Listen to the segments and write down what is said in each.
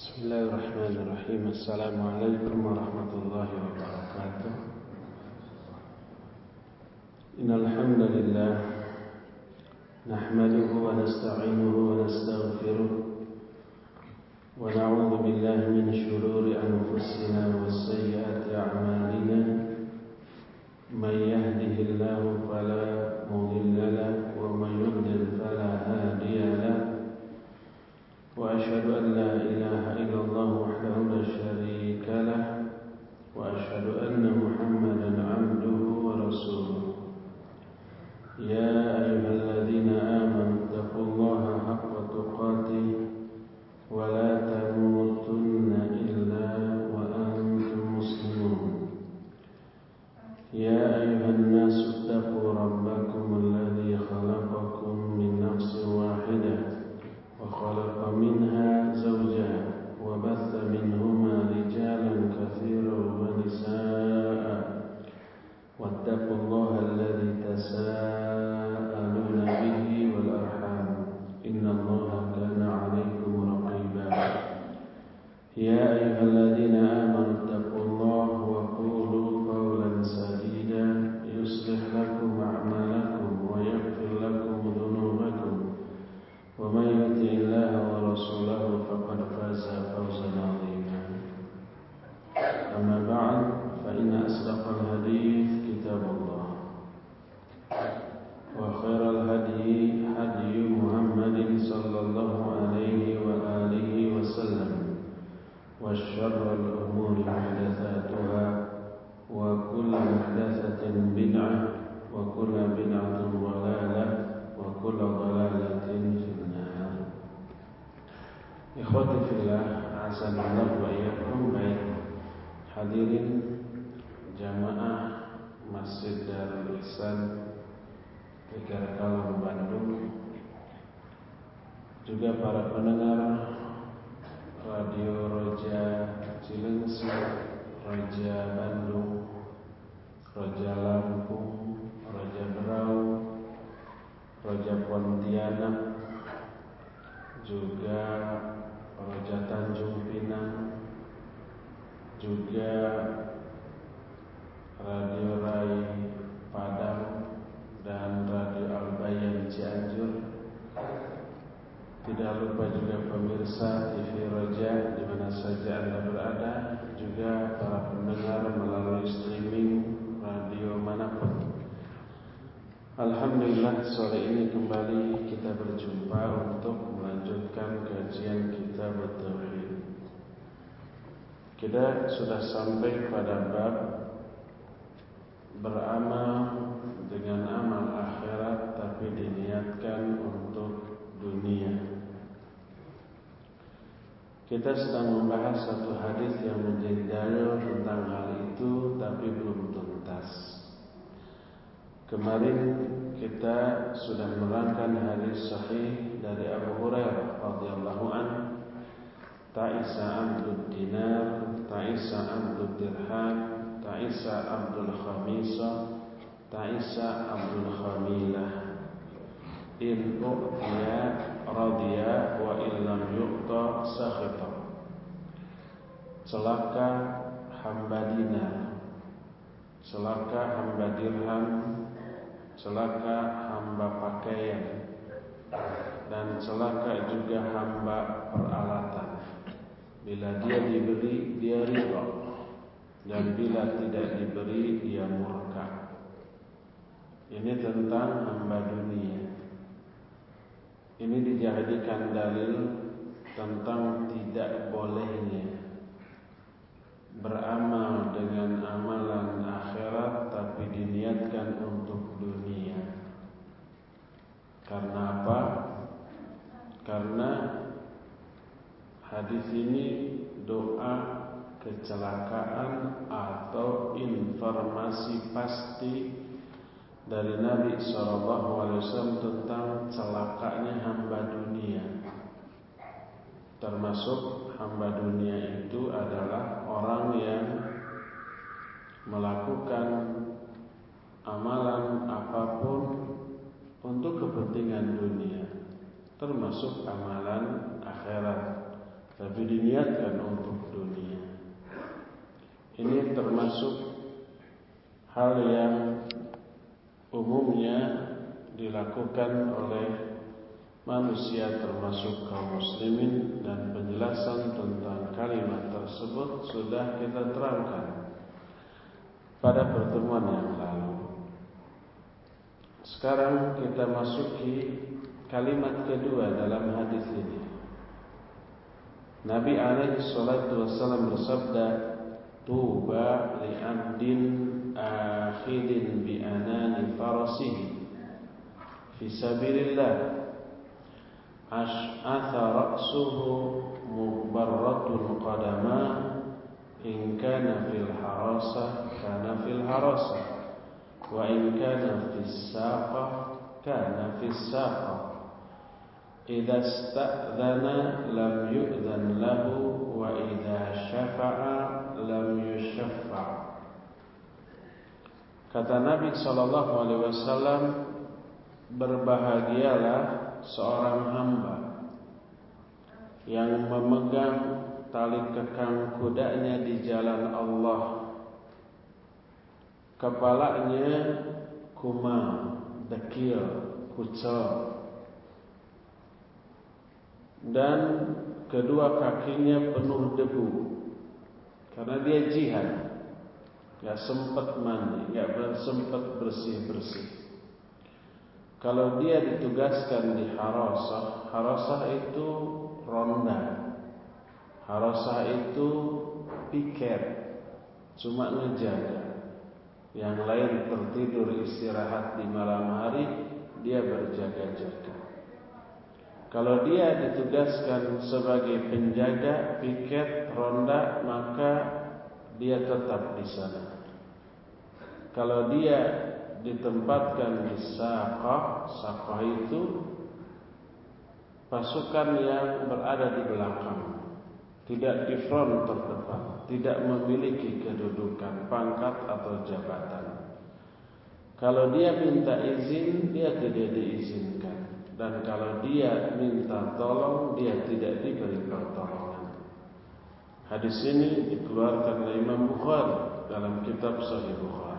Bismillahirrahmanirrahim. Assalamualaikum warahmatullahi wabarakatuh. Innal hamdalillah nahmaduhu wa nasta'inuhu wa nastaghfiruh wa na'udzu billahi min shururi anfusina wa sayyiati a'malina. May yahdihillahu fala mudilla lahu wa may yudlil fala hadiya lahu. وأشهد أن لا إله إلا الله وحده لا شريك له وأشهد أن محمدا عبده ورسوله يا أيها الذين آمنوا اتقوا الله حق تقاته ولا تموتن إلا وأنتم مسلمون يا أيها الناس اتقوا ربكم الذي خلقكم من نفس واحدة وخلق منها زوجها وبث منهما رجالا كثيرا ونساء واتقوا الله الذي تساءلون به والأرحام إن الله كان عليكم رقيبا يا أيها الذين آمنوا اتقوا الله وقولوا قولا سديدا يصلح لكم أعمالكم ويغفر لكم ذنوبكم ومن يطع الله ورسوله فقد فاز فوزا عظيما أما بعد فإن أصدق الحديث كتاب الله وخير الهدي هدي محمد صلى الله عليه وآله وسلم وشر الأمور محدثاتها وكل محدثة بدعة وكل بدعة ضلالة وكل ضلالة في النار. Ikhwati fillah, a'azzanallahu wa iyyakum. Baik hadirin jamaah Masjid Darul Ihsan Tegar Kalong Bandung, juga para pendengar Radio Roja Cilengsi, Roja Bandung, Roja Lampung, Roja Berau, Roja Pontianak, juga Roja Tanjung Pinang, juga Radio Rai Padang dan Radio Al-Bayan Cianjur. Tidak lupa juga pemirsa TV Roja di mana saja Anda berada, juga para pendengar melalui streaming radio manapun. Alhamdulillah, sore ini kembali kita berjumpa untuk melanjutkan kajian kitab Tauhid. Kita sudah sampai pada bab beramal dengan amal akhirat tapi diniatkan untuk dunia. Kita sedang membahas satu hadis yang menjadi dalil tentang hal itu tapi belum tuntas. Kemarin kita sudah menerangkan hadis sahih dari Abu Hurairah radhiyallahu anhu, ta'isa abdud dinar, ta'isa abdud dirham, ta'isa abdul khamisah, ta'isa abdul khamilah. In u'tiya radiya wa illam yu'ta sakhita. Celaka hamba dinar, celaka hamba dirham, celaka hamba pakaian, dan celaka juga hamba peralatan. Bila dia diberi, dia ridha, dan bila tidak diberi, dia murka. Ini tentang hamba dunia. Ini dijadikan dalil tentang tidak bolehnya beramal dengan amalan akhirat tapi diniatkan untuk dunia. Karena apa? Karena hadis ini doa kecelakaan atau informasi pasti dari Nabi SAW tentang celakanya hamba dunia. Termasuk hamba dunia itu adalah orang yang melakukan amalan apapun untuk kepentingan dunia, termasuk amalan akhirat. tapi diniatkan untuk dunia. Ini termasuk hal yang umumnya dilakukan oleh manusia termasuk kaum muslimin, dan penjelasan tentang kalimat tersebut sudah kita terangkan pada pertemuan yang lalu. Sekarang kita masuki kalimat kedua dalam hadis ini. Nabi alaihi salatu wassalam bersabda, "Tuba li 'abdin akhidin bi anani farasihi fi sabilillah ash'atha ra'suhu mubarratun qadama in kana fil harasa kana fil harasa wa in kana fis saqa kana fis saqa idza sta'dhana lam yu'dhan lahu wa idza syafa'a lam yushaffa'." Kata Nabi sallallahu alaihi wasallam, berbahagialah seorang hamba yang memegang tali kekang kudanya di jalan Allah, kepalanya kumam, dekil, kucel, dan kedua kakinya penuh debu karena dia jihad, gak sempat mandi, gak sempat bersih-bersih. Kalau dia ditugaskan di harasah, harasah itu ronda, harasah itu piket, cuma ngejaga. Yang lain tertidur istirahat di malam hari, dia berjaga-jaga. Kalau dia ditugaskan sebagai penjaga piket ronda, maka dia tetap di sana. Kalau dia ditempatkan di saqah, saqah itu pasukan yang berada di belakang, tidak di front terdepan, tidak memiliki kedudukan, pangkat atau jabatan. Kalau dia minta izin, dia tidak diizinkan, dan kalau dia minta tolong, dia tidak diberi pertolongan. Hadis ini dikeluarkan oleh Imam Bukhari dalam kitab Sahih Bukhari.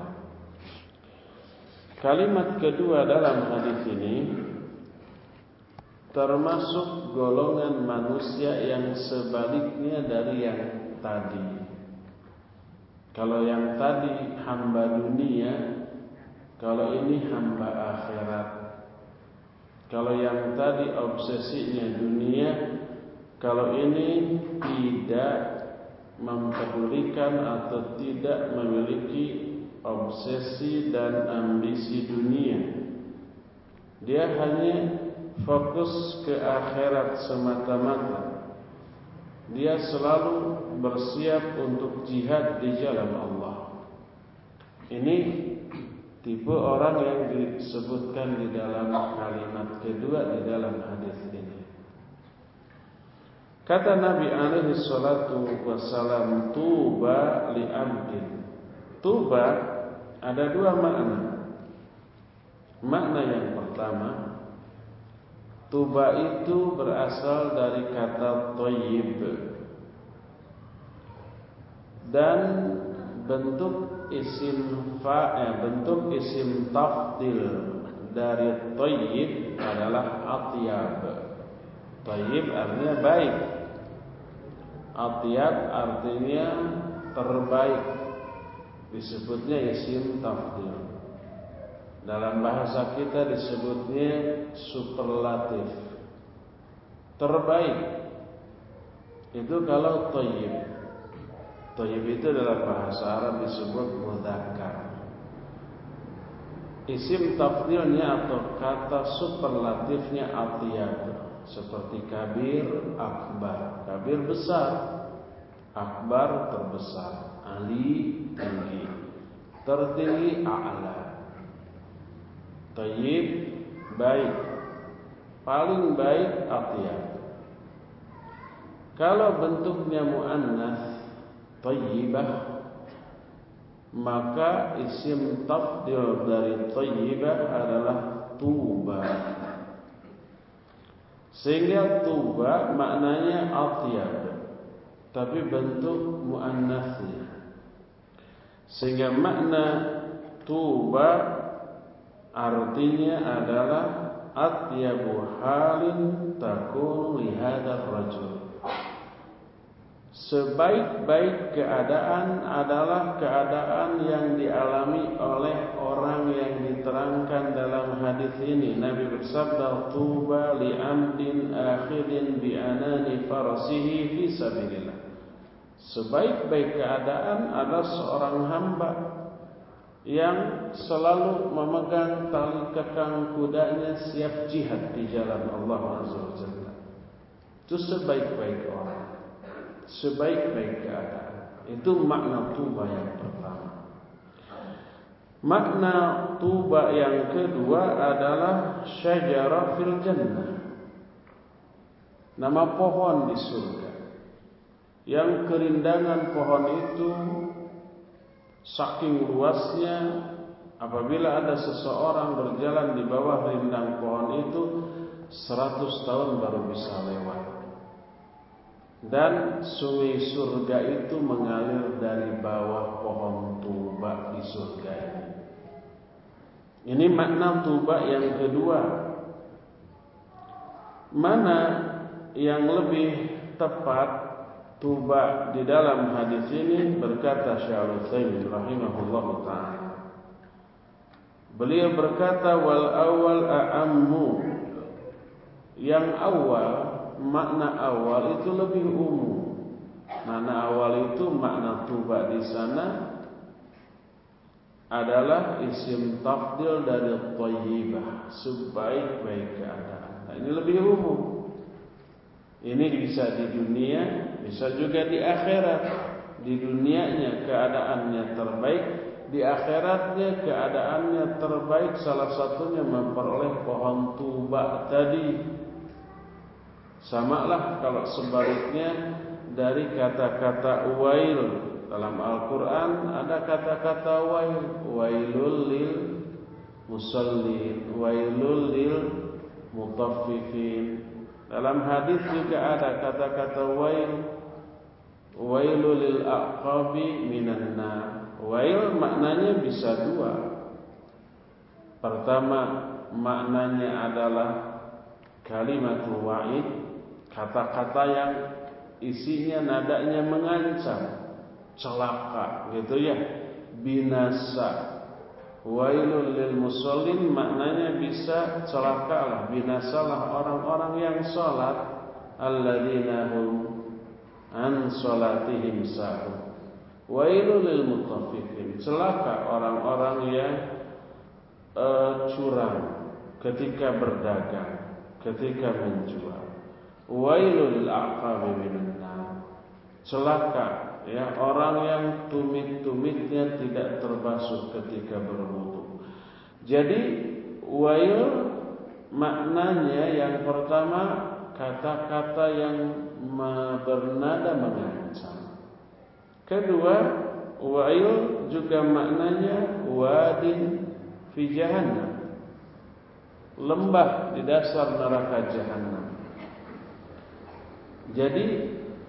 Kalimat kedua dalam hadis ini termasuk golongan manusia yang sebaliknya dari yang tadi. Kalau yang tadi hamba dunia, kalau ini hamba akhirat. Kalau yang tadi obsesinya dunia, kalau ini tidak mempedulikan atau tidak memiliki obsesi dan ambisi dunia. Dia hanya fokus ke akhirat semata-mata. Dia selalu bersiap untuk jihad di jalan Allah. Ini tipe orang yang disebutkan di dalam kalimat kedua di dalam hadis ini. Kata Nabi alaihi salatu wassalam, "Tuba li 'abdin." Tuba ada dua makna. Makna yang pertama, tuba itu berasal dari kata thayyib, dan bentuk isim tafdil dari thayyib adalah atyab. Thayyib artinya baik, atyab artinya terbaik, disebutnya isim tafdil. Dalam bahasa kita disebutnya superlatif, terbaik. Itu kalau thayyib. Thayyib itu dalam bahasa Arab disebut mudzakkar. Isim tafdilnya atau kata superlatifnya atyab, seperti kabir, akbar. Kabir besar, akbar terbesar, ali tinggi, tertinggi a'la. Thayyib baik, paling baik atyab. Kalau bentuknya muannats thayyibah, maka isim tafdil dari thayyibah adalah tuba. Sehingga tuba maknanya atyab, tapi bentuk muannasnya. Sehingga makna tuba artinya adalah atyabu halin takunu li hadzal rajul. Sebaik-baik keadaan adalah keadaan yang dialami oleh orang yang diterangkan dalam hadis ini. Nabi bersabda, "Tuba li amdin akhidin bi anani farasihi fi sabilillah." Sebaik-baik keadaan adalah seorang hamba yang selalu memegang tali kekang kudanya siap jihad di jalan Allah Azza wa Jalla. Itu sebaik-baik orang, sebaik-baik keadaan. Itu makna tuba yang pertama. Makna tuba yang kedua adalah syajarah fil jannah, nama pohon di surga, yang kerindangan pohon itu saking luasnya, apabila ada seseorang berjalan di bawah rindang pohon itu 100 tahun baru bisa lewat. Dan sungai surga itu mengalir dari bawah pohon tuba di surga ini. Ini makna tuba yang kedua. Mana yang lebih tepat tuba di dalam hadis ini? Berkata Syekh Al-Utsaimin rahimahullahu taala. Beliau berkata, wal awal a'ammu. Yang awal, makna awal itu lebih umum. Makna awal itu makna tuba di sana adalah isim tafdil dari thayyibah, sebaik-baik keadaan. Nah, ini lebih umum. Ini bisa di dunia, bisa juga di akhirat. Di dunianya keadaannya terbaik, di akhiratnya keadaannya terbaik. Salah satunya memperoleh pohon tuba tadi. Samalah kalau sebaliknya dari kata-kata wail. Dalam Al-Quran ada kata-kata wail. Wailul lil musallin, wailul lil mutaffifin. Dalam hadis juga ada kata-kata wail. Wailul lil aqabi minan nar. Wail maknanya bisa dua. Pertama, maknanya adalah kalimatul wa'id, kata-kata yang isinya nadanya mengancam, celaka gitu ya, binasa. Wailul lil musallin maknanya bisa celakalah, binasalah orang-orang yang salat, alladzina hum an salatihim sahun. Wailul lil mutaffifin, celaka orang-orang yang curang ketika berdagang, ketika menjual. Wailul lil aqabi minan nar, celaka ya orang yang tumit-tumitnya tidak terbasuh ketika berwudu. Jadi wail maknanya yang pertama kata-kata yang bernada mengancam. Kedua, wail juga maknanya wadin fi jahannam, lembah di dasar neraka jahannam. Jadi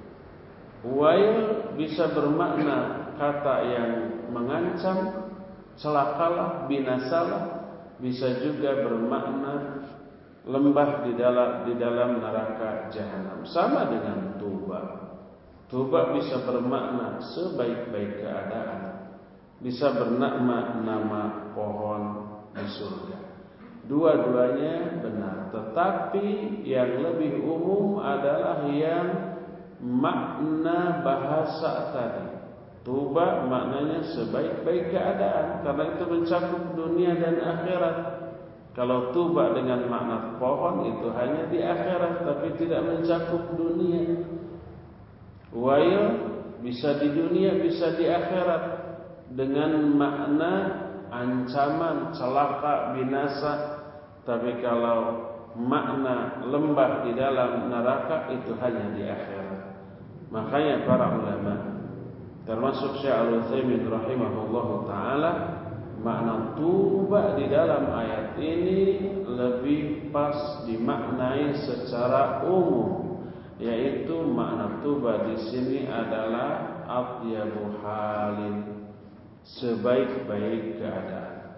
wail bisa bermakna kata yang mengancam, celakalah, binasalah. Bisa juga bermakna lembah di dalam neraka jahanam. Sama dengan tuba. Tuba bisa bermakna sebaik-baik keadaan, bisa bermakna nama pohon di surga. Dua-duanya benar, tetapi yang lebih umum adalah yang makna bahasa tadi. Tuba maknanya sebaik-baik keadaan, karena itu mencakup dunia dan akhirat. Kalau tuba dengan makna pohon itu hanya di akhirat, tapi tidak mencakup dunia. Wail bisa di dunia, bisa di akhirat, dengan makna ancaman, celaka, binasa. Tapi kalau makna lembah di dalam neraka itu hanya di akhirat. Makanya para ulama, termasuk Syekh Al-Utsaimin rahimahullahu taala, makna tuba di dalam ayat ini lebih pas dimaknai secara umum, yaitu makna tuba di sini adalah atyabu halin, sebaik-baik keadaan.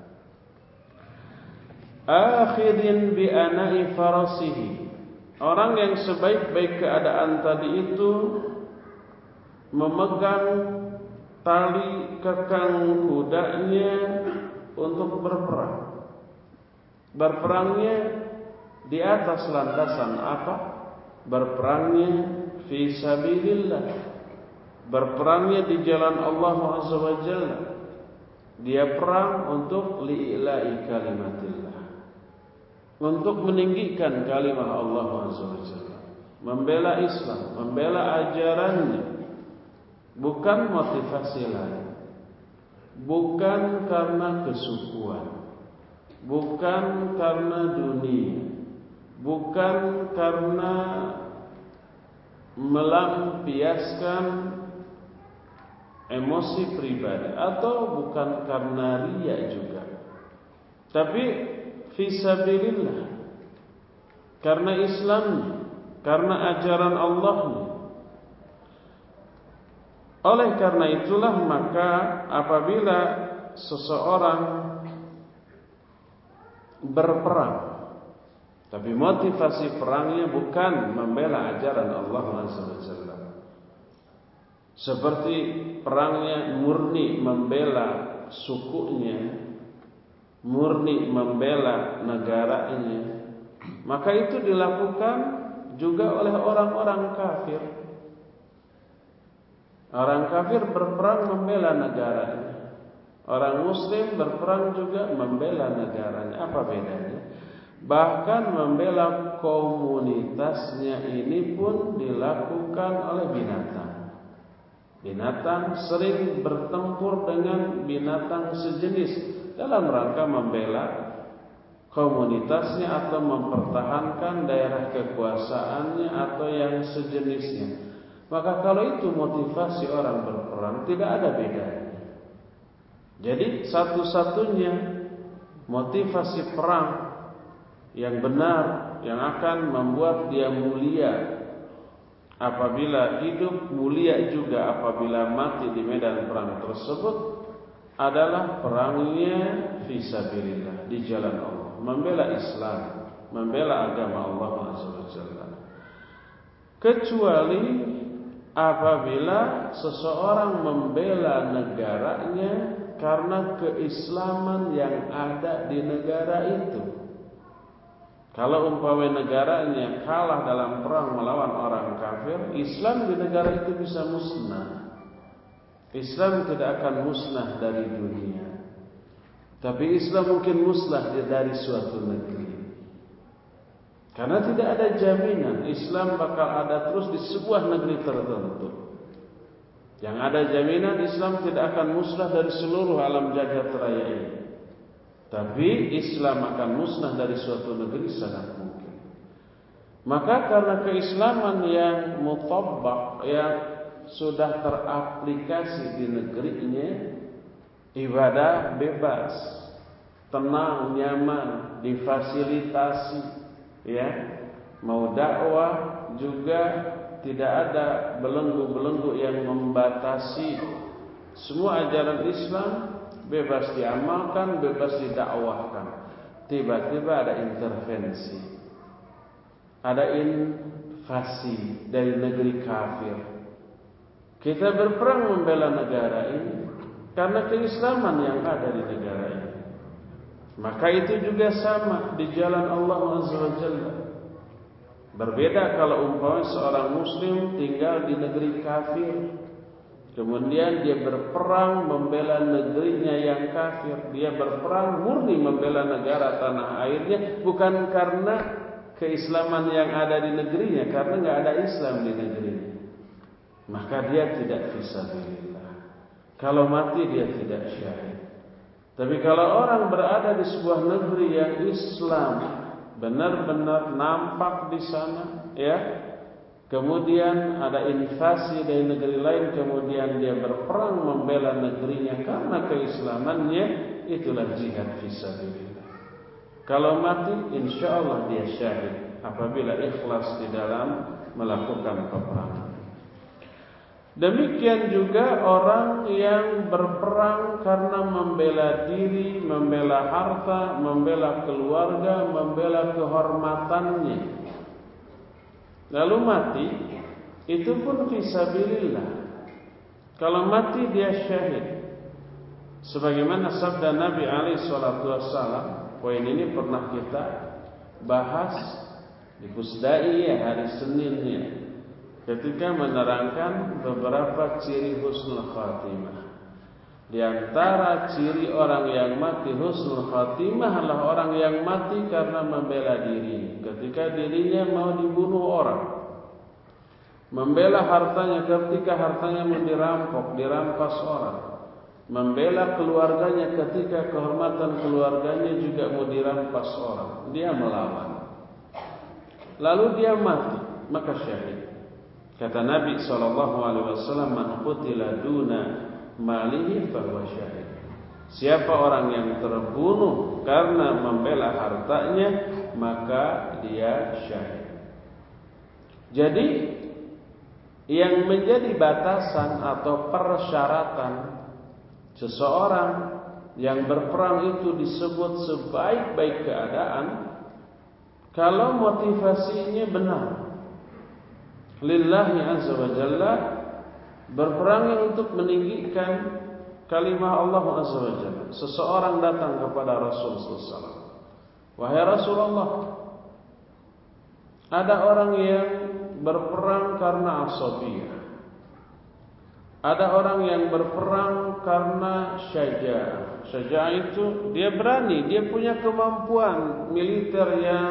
Akhidin bi anai farasihi, orang yang sebaik-baik keadaan tadi itu memegang tali kekang kudanya untuk berperang. Berperangnya di atas landasan apa? Berperangnya fi sabilillah. Berperangnya di jalan Allah Azza wa Jalla. Dia perang untuk li'ila'i kalimatillah, untuk meninggikan kalimah Allah Azza wa Jalla, membela Islam, membela ajarannya. Bukan motivasi lain, bukan karena kesukuan, bukan karena dunia, bukan karena melampiaskan emosi pribadi, atau bukan karena riya juga, tapi fisabilillah, karena Islamnya, karena ajaran Allahnya. Oleh karena itulah maka apabila seseorang berperang, tapi motivasi perangnya bukan membela ajaran Allah Azza wa Jalla, seperti perangnya murni membela sukunya, murni membela negaranya, maka itu dilakukan juga oleh orang-orang kafir. Orang kafir berperang membela negaranya, orang muslim berperang juga membela negaranya. Apa bedanya? Bahkan membela komunitasnya ini pun dilakukan oleh binatang. Binatang sering bertempur dengan binatang sejenis dalam rangka membela komunitasnya atau mempertahankan daerah kekuasaannya atau yang sejenisnya. Maka kalau itu motivasi orang berperang, tidak ada bedanya. Jadi satu-satunya motivasi perang yang benar, yang akan membuat dia mulia apabila hidup, mulia juga apabila mati di medan perang tersebut, adalah perangnya fisabilillah, di jalan Allah, membela Islam, membela agama Allah Azza wa Jalla. Kecuali apabila seseorang membela negaranya karena keislaman yang ada di negara itu. Kalau umpama negaranya kalah dalam perang melawan orang kafir, Islam di negara itu bisa musnah. Islam tidak akan musnah dari dunia, tapi Islam mungkin musnah dari suatu negeri. Karena tidak ada jaminan Islam bakal ada terus di sebuah negeri tertentu. Yang ada jaminan Islam tidak akan musnah dari seluruh alam jagat raya ini. Tapi Islam akan musnah dari suatu negeri sangat mungkin. Maka karena keislaman yang mutabbaq, yang sudah teraplikasi di negerinya, ibadah bebas, tenang, nyaman, difasilitasi, ya, mau dakwah juga tidak ada belenggu-belenggu yang membatasi. Semua ajaran Islam bebas diamalkan, bebas didakwahkan. Tiba-tiba ada intervensi, ada invasi dari negeri kafir. Kita berperang membela negara ini karena keislaman yang ada di negara ini. Maka itu juga sama di jalan Allah Azza wa Jalla. Berbeda kalau umpamanya seorang muslim tinggal di negeri kafir, kemudian dia berperang membela negerinya yang kafir. Dia berperang murni membela negara tanah airnya, bukan karena keislaman yang ada di negerinya, karena nggak ada Islam di negerinya. Maka dia tidak fisabilillah. Kalau mati dia tidak syahid. Tapi kalau orang berada di sebuah negeri yang Islam benar-benar nampak di sana, ya, kemudian ada invasi dari negeri lain, kemudian dia berperang membela negerinya karena keislamannya, itulah jihad fisabilillah. Kalau mati, insya Allah dia syahid apabila ikhlas di dalam melakukan peperangan. Demikian juga orang yang berperang karena membela diri, membela harta, membela keluarga, membela kehormatannya, lalu mati, itu pun fisabilillah. Kalau mati dia syahid. Sebagaimana sabda Nabi alaihi salatu wassalam, poin ini pernah kita bahas di Pusdaiyah hari Seninnya, ketika menerangkan beberapa ciri husnul khatimah. Di antara ciri orang yang mati husnul khatimah adalah orang yang mati karena membela diri. Ketika dirinya mau dibunuh orang, membela hartanya ketika hartanya mau dirampok, dirampas orang, membela keluarganya ketika kehormatan keluarganya juga mau dirampas orang, dia melawan, lalu dia mati, maka syahid. Kata Nabi SAW, man qutila duna malihi fahuwa syahid. Siapa orang yang terbunuh karena membela hartanya, maka dia syahid. Jadi yang menjadi batasan atau persyaratan seseorang yang berperang itu disebut sebaik-baik keadaan kalau motivasinya benar. Lillahi azza wa jalla, berperang untuk meninggikan kalimah Allah azza wa jalla. Seseorang datang kepada Rasul SAW, wahai Rasulullah, ada orang yang berperang karena asabiyah, ada orang yang berperang karena syaja'ah. Syaja'ah itu dia berani, dia punya kemampuan militer yang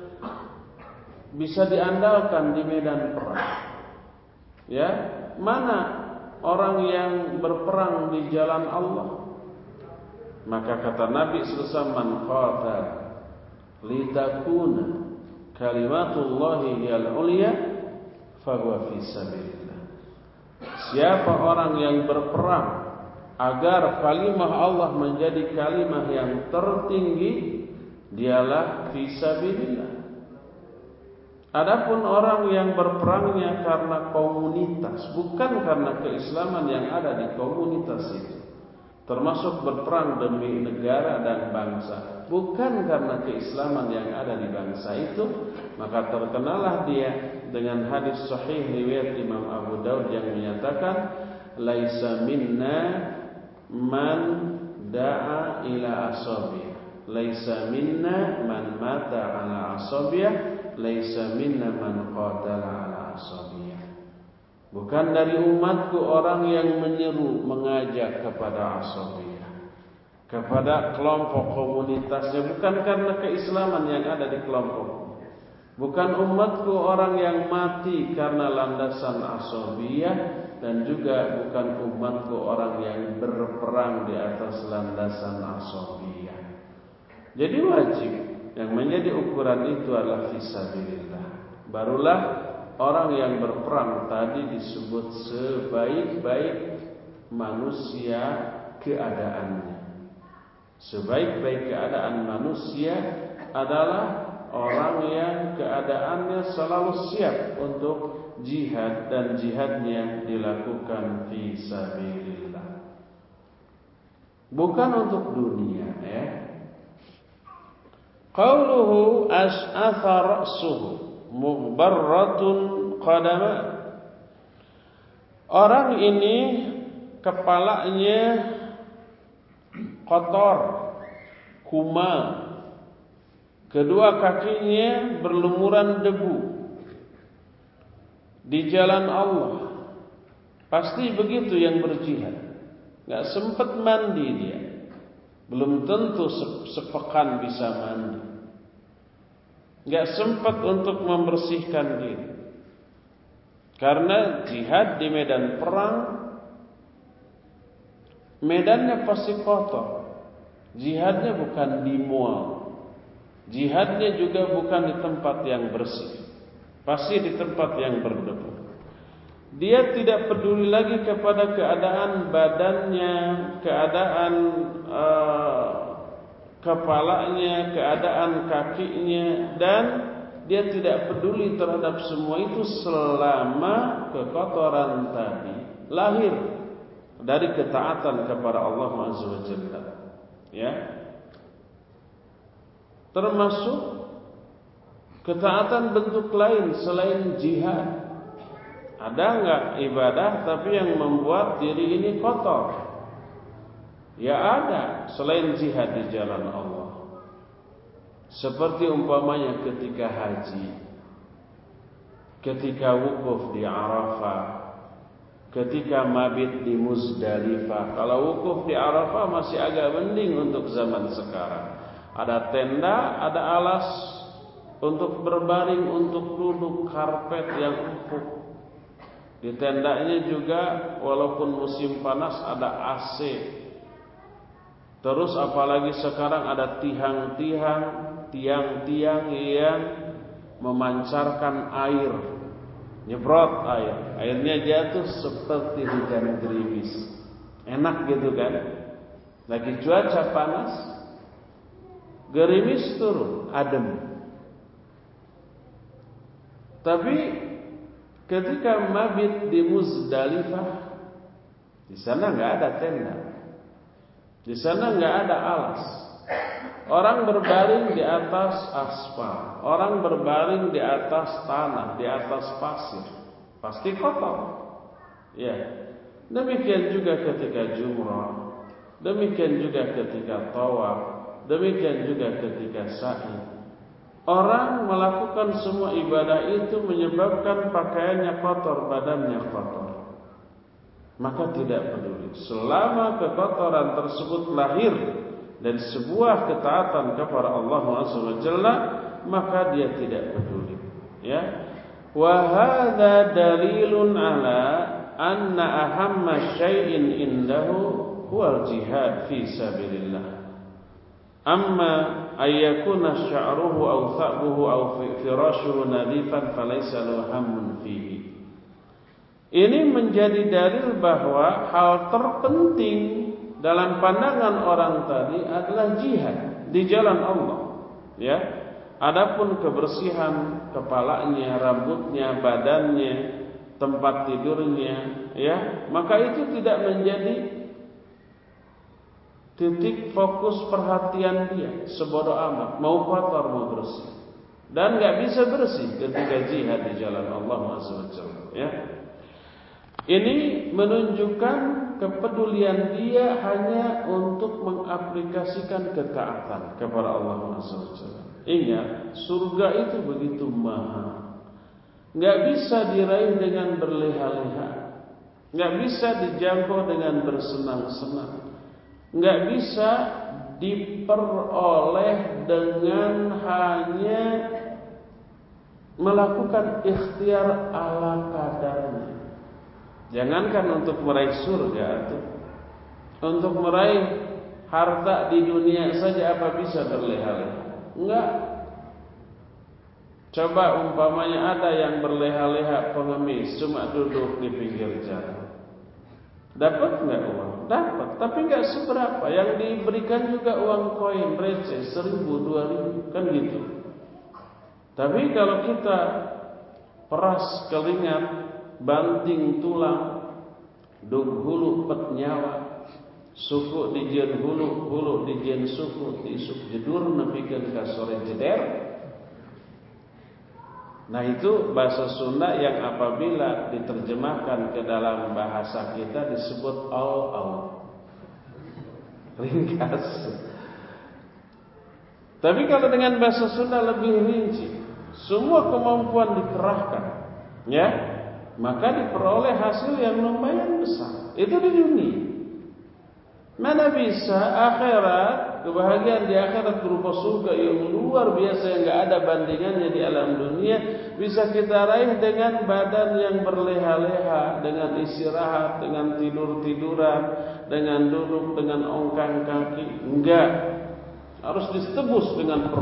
bisa diandalkan di medan perang. Ya, mana orang yang berperang di jalan Allah? Maka kata Nabi sallallahu man qatal litakuna kalimatullahi hiyal ulya fahuwa fi sabilillah. Siapa orang yang berperang agar kalimah Allah menjadi kalimah yang tertinggi, dialah fi sabilillah. Adapun orang yang berperangnya karena komunitas, bukan karena keislaman yang ada di komunitas itu, termasuk berperang demi negara dan bangsa, bukan karena keislaman yang ada di bangsa itu, maka terkenalah dia dengan hadis sahih riwayat Imam Abu Daud yang menyatakan, laisa minna man da'a ila asabiyah, laisa minna man mata ala asabiyah, laisa minna man qatala ala asabiyah. Bukan dari umatku orang yang menyeru, mengajak kepada asabiyah, kepada kelompok komunitasnya, bukan karena keislaman yang ada di kelompok. Bukan umatku orang yang mati karena landasan asabiyah, dan juga bukan umatku orang yang berperang di atas landasan asabiyah. Jadi wajib yang menjadi ukuran itu adalah fisabilillah. Barulah orang yang berperang tadi disebut sebaik-baik manusia keadaannya. Sebaik-baik keadaan manusia adalah orang yang keadaannya selalu siap untuk jihad, dan jihadnya dilakukan fisabilillah, bukan untuk dunia, ya. Qauluhu as'atha ra'suhu mughbarratun qadama. Orang ini kepalanya kotor, kumal, kedua kakinya berlumuran debu di jalan Allah. Pasti begitu yang berjihad. Gak sempat mandi dia, belum tentu sepekan bisa mandi. Gak sempat untuk membersihkan diri, karena jihad di medan perang, medannya pasti kotor. Jihadnya bukan di mall, jihadnya juga bukan di tempat yang bersih, pasti di tempat yang berdebu. Dia tidak peduli lagi kepada keadaan badannya, keadaan kepalanya, keadaan kakinya, dan dia tidak peduli terhadap semua itu selama kekotoran tadi lahir dari ketaatan kepada Allah Azza wa Jalla. Ya. Termasuk ketaatan bentuk lain selain jihad. Ada enggak ibadah tapi yang membuat diri ini kotor? Ya ada, selain jihad di jalan Allah. Seperti umpamanya ketika haji, ketika wukuf di Arafah, ketika mabit di Muzdalifah. Kalau wukuf di Arafah masih agak mending untuk zaman sekarang. Ada tenda, ada alas untuk berbaring, untuk duduk, karpet yang empuk. Di tendanya juga walaupun musim panas ada AC. Terus apalagi sekarang ada tiang-tiang yang memancarkan air, nyebrot air. Airnya jatuh seperti hujan gerimis. Enak gitu kan? Lagi cuaca panas, gerimis turun, adem. Tapi ketika mabit di Muzdalifah, di sana nggak ada tenda, di sana nggak ada alas. Orang berbaring di atas aspal, orang berbaring di atas tanah, di atas pasir, pasti kotor. Ya, demikian juga ketika jumrah, demikian juga ketika tawaf, demikian juga ketika sa'i. Orang melakukan semua ibadah itu menyebabkan pakaiannya kotor, badannya kotor. Maka tidak peduli. Selama kekotoran tersebut lahir dan sebuah ketaatan kepada Allah SWT, maka dia tidak peduli. Ya. Wa hadza dalilun ala anna ahamma syai'in indahu huwal jihad fi sabilillah. Amma ayyakuna sya'ruhu aw tha'buhu aw firashuhu nadifan falaysa lahu hammun fihi. Ini menjadi dalil bahwa hal terpenting dalam pandangan orang tadi adalah jihad di jalan Allah. Ya. Adapun kebersihan kepalanya, rambutnya, badannya, tempat tidurnya, ya, maka itu tidak menjadi titik fokus perhatian dia. Sebodoh amat, mau kotor mau bersih. Dan gak bisa bersih ketika jihad di jalan Allah SWT. Ya. Ini menunjukkan kepedulian dia hanya untuk mengaplikasikan ketaatan kepada Allah SWT. Ingat, surga itu begitu mahal, gak bisa diraih dengan berleha-leha, gak bisa dijangkau dengan bersenang-senang, nggak bisa diperoleh dengan hanya melakukan ikhtiar ala kadarnya. Jangankan untuk meraih surga, untuk meraih harta di dunia saja apa bisa berleha-leha? Enggak. Coba umpamanya ada yang berleha-leha pengemis, cuma duduk di pinggir jalan. Dapat nggak uang? Dapat, tapi nggak seberapa. Yang diberikan juga uang koin receh 1.000, 2.000, kan gitu. Tapi kalau kita peras keringat, banting tulang, dug hulu pet nyawa, suku dijen hulu, hulu dijen suku, disuk jedur nepikeun ka sore jeder. Nah itu bahasa Sunda yang apabila diterjemahkan ke dalam bahasa kita disebut au-au, ringkas. Tapi kalau dengan bahasa Sunda lebih rinci, semua kemampuan dikerahkan, ya, maka diperoleh hasil yang lumayan besar. Itu di dunia. Mana bisa akhirat, kebahagiaan di akhirat berupa surga yang luar biasa yang gak ada bandingannya di alam dunia, bisa kita raih dengan badan yang berleha-leha, dengan istirahat, dengan tidur-tiduran, dengan duduk, dengan ongkang kaki. Enggak. Harus ditebus dengan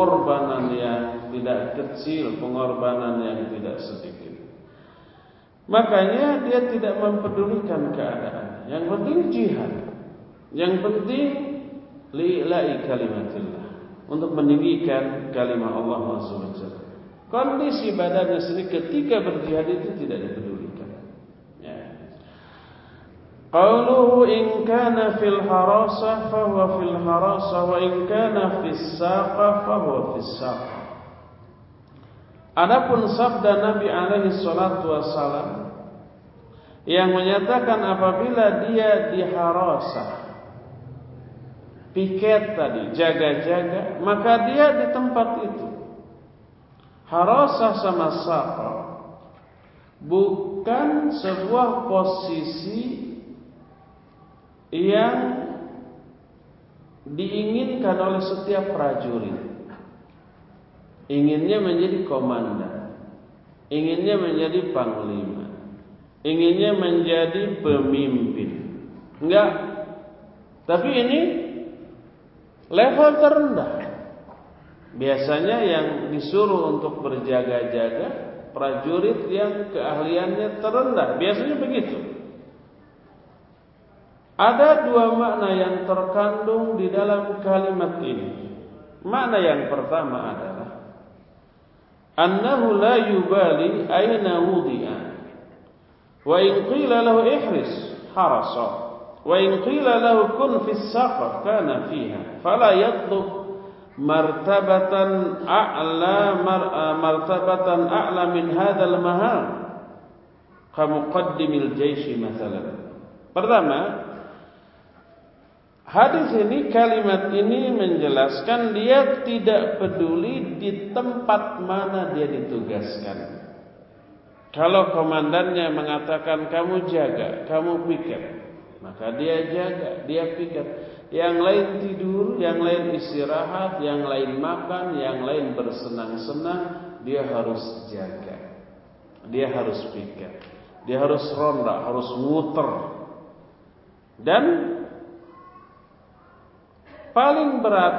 pengorbanan yang tidak kecil, pengorbanan yang tidak sedikit. Makanya dia tidak mempedulikan keadaan. Yang penting jihad. Yang penting li'ila'i kalimatillah, untuk meninggikan kalimat Allah SWT. Kondisi badannya sendiri ketika berjihad itu tidak dipedulikan. Ya. Qauluhu in kana fil harasah fahuwa fil harasah wa in kana fis saqah fahuwa fis saqah. Adapun sabda Nabi alaihi salatu wassalam yang menyatakan apabila dia di harasah, piket tadi, jaga-jaga, maka dia di tempat itu. Harasah sama saqah bukan sebuah posisi yang diinginkan oleh setiap prajurit. Inginnya menjadi komandan, inginnya menjadi panglima, inginnya menjadi pemimpin. Enggak. Tapi ini level terendah. Biasanya yang disuruh untuk berjaga-jaga prajurit yang keahliannya terendah. Biasanya begitu. Ada dua makna yang terkandung di dalam kalimat ini. Makna yang pertama adalah annahu la yubali aina wudi'a, wa in qila lahu ihris harasa, wa in qila lahu kun fis saqah kana fiha, fala yatlub martabatan a'la min hadzal mahal ka muqaddimil jaish mathalan. Pertama, hadis ini, kalimat ini menjelaskan dia tidak peduli di tempat mana dia ditugaskan. Kalau komandannya mengatakan kamu jaga, kamu piket, maka dia jaga, dia piket. Yang lain tidur, yang lain istirahat, yang lain makan, yang lain bersenang-senang, dia harus jaga. Dia harus piket. Dia harus ronda, harus muter. Dan paling berat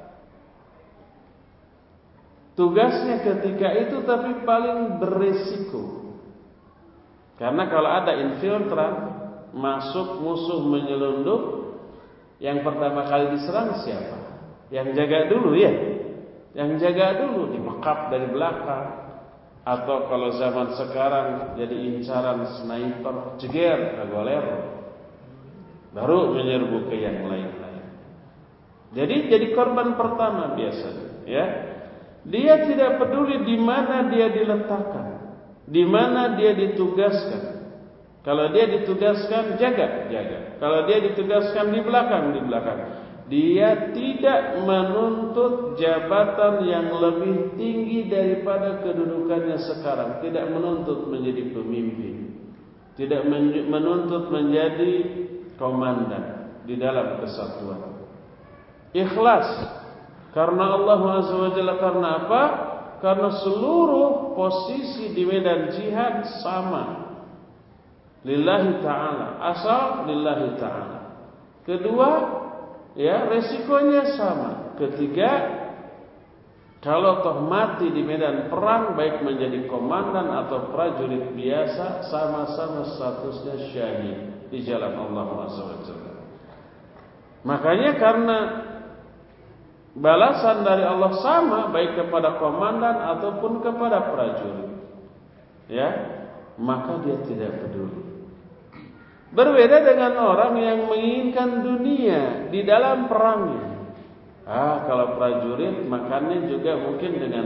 tugasnya ketika itu, tapi paling berisiko. Karena kalau ada infiltran masuk, musuh menyelundup, yang pertama kali diserang siapa? Yang jaga dulu ya. Yang jaga dulu, dibekap dari belakang. Atau kalau zaman sekarang jadi incaran sniper, jeger, golero, baru menyerbu ke yang lain-lain. Jadi korban pertama biasanya, ya. Dia tidak peduli di mana dia diletakkan, di mana dia ditugaskan. Kalau dia ditugaskan jaga. Kalau dia ditugaskan di belakang. Dia tidak menuntut jabatan yang lebih tinggi daripada kedudukannya sekarang. Tidak menuntut menjadi pemimpin. Tidak menuntut menjadi komandan di dalam kesatuan. Ikhlas karena Allah SWT. Karena apa? Karena seluruh posisi di medan jihad sama. Lillahi ta'ala, asal lillahi ta'ala. Kedua, ya, resikonya sama. Ketiga, kalau toh mati di medan perang, baik menjadi komandan atau prajurit biasa, sama-sama statusnya syahid di jalan Allah SWT. Makanya karena balasan dari Allah sama, baik kepada komandan ataupun kepada prajurit, ya, maka dia tidak peduli. Berbeda dengan orang yang menginginkan dunia di dalam perangnya. Kalau prajurit makannya juga mungkin dengan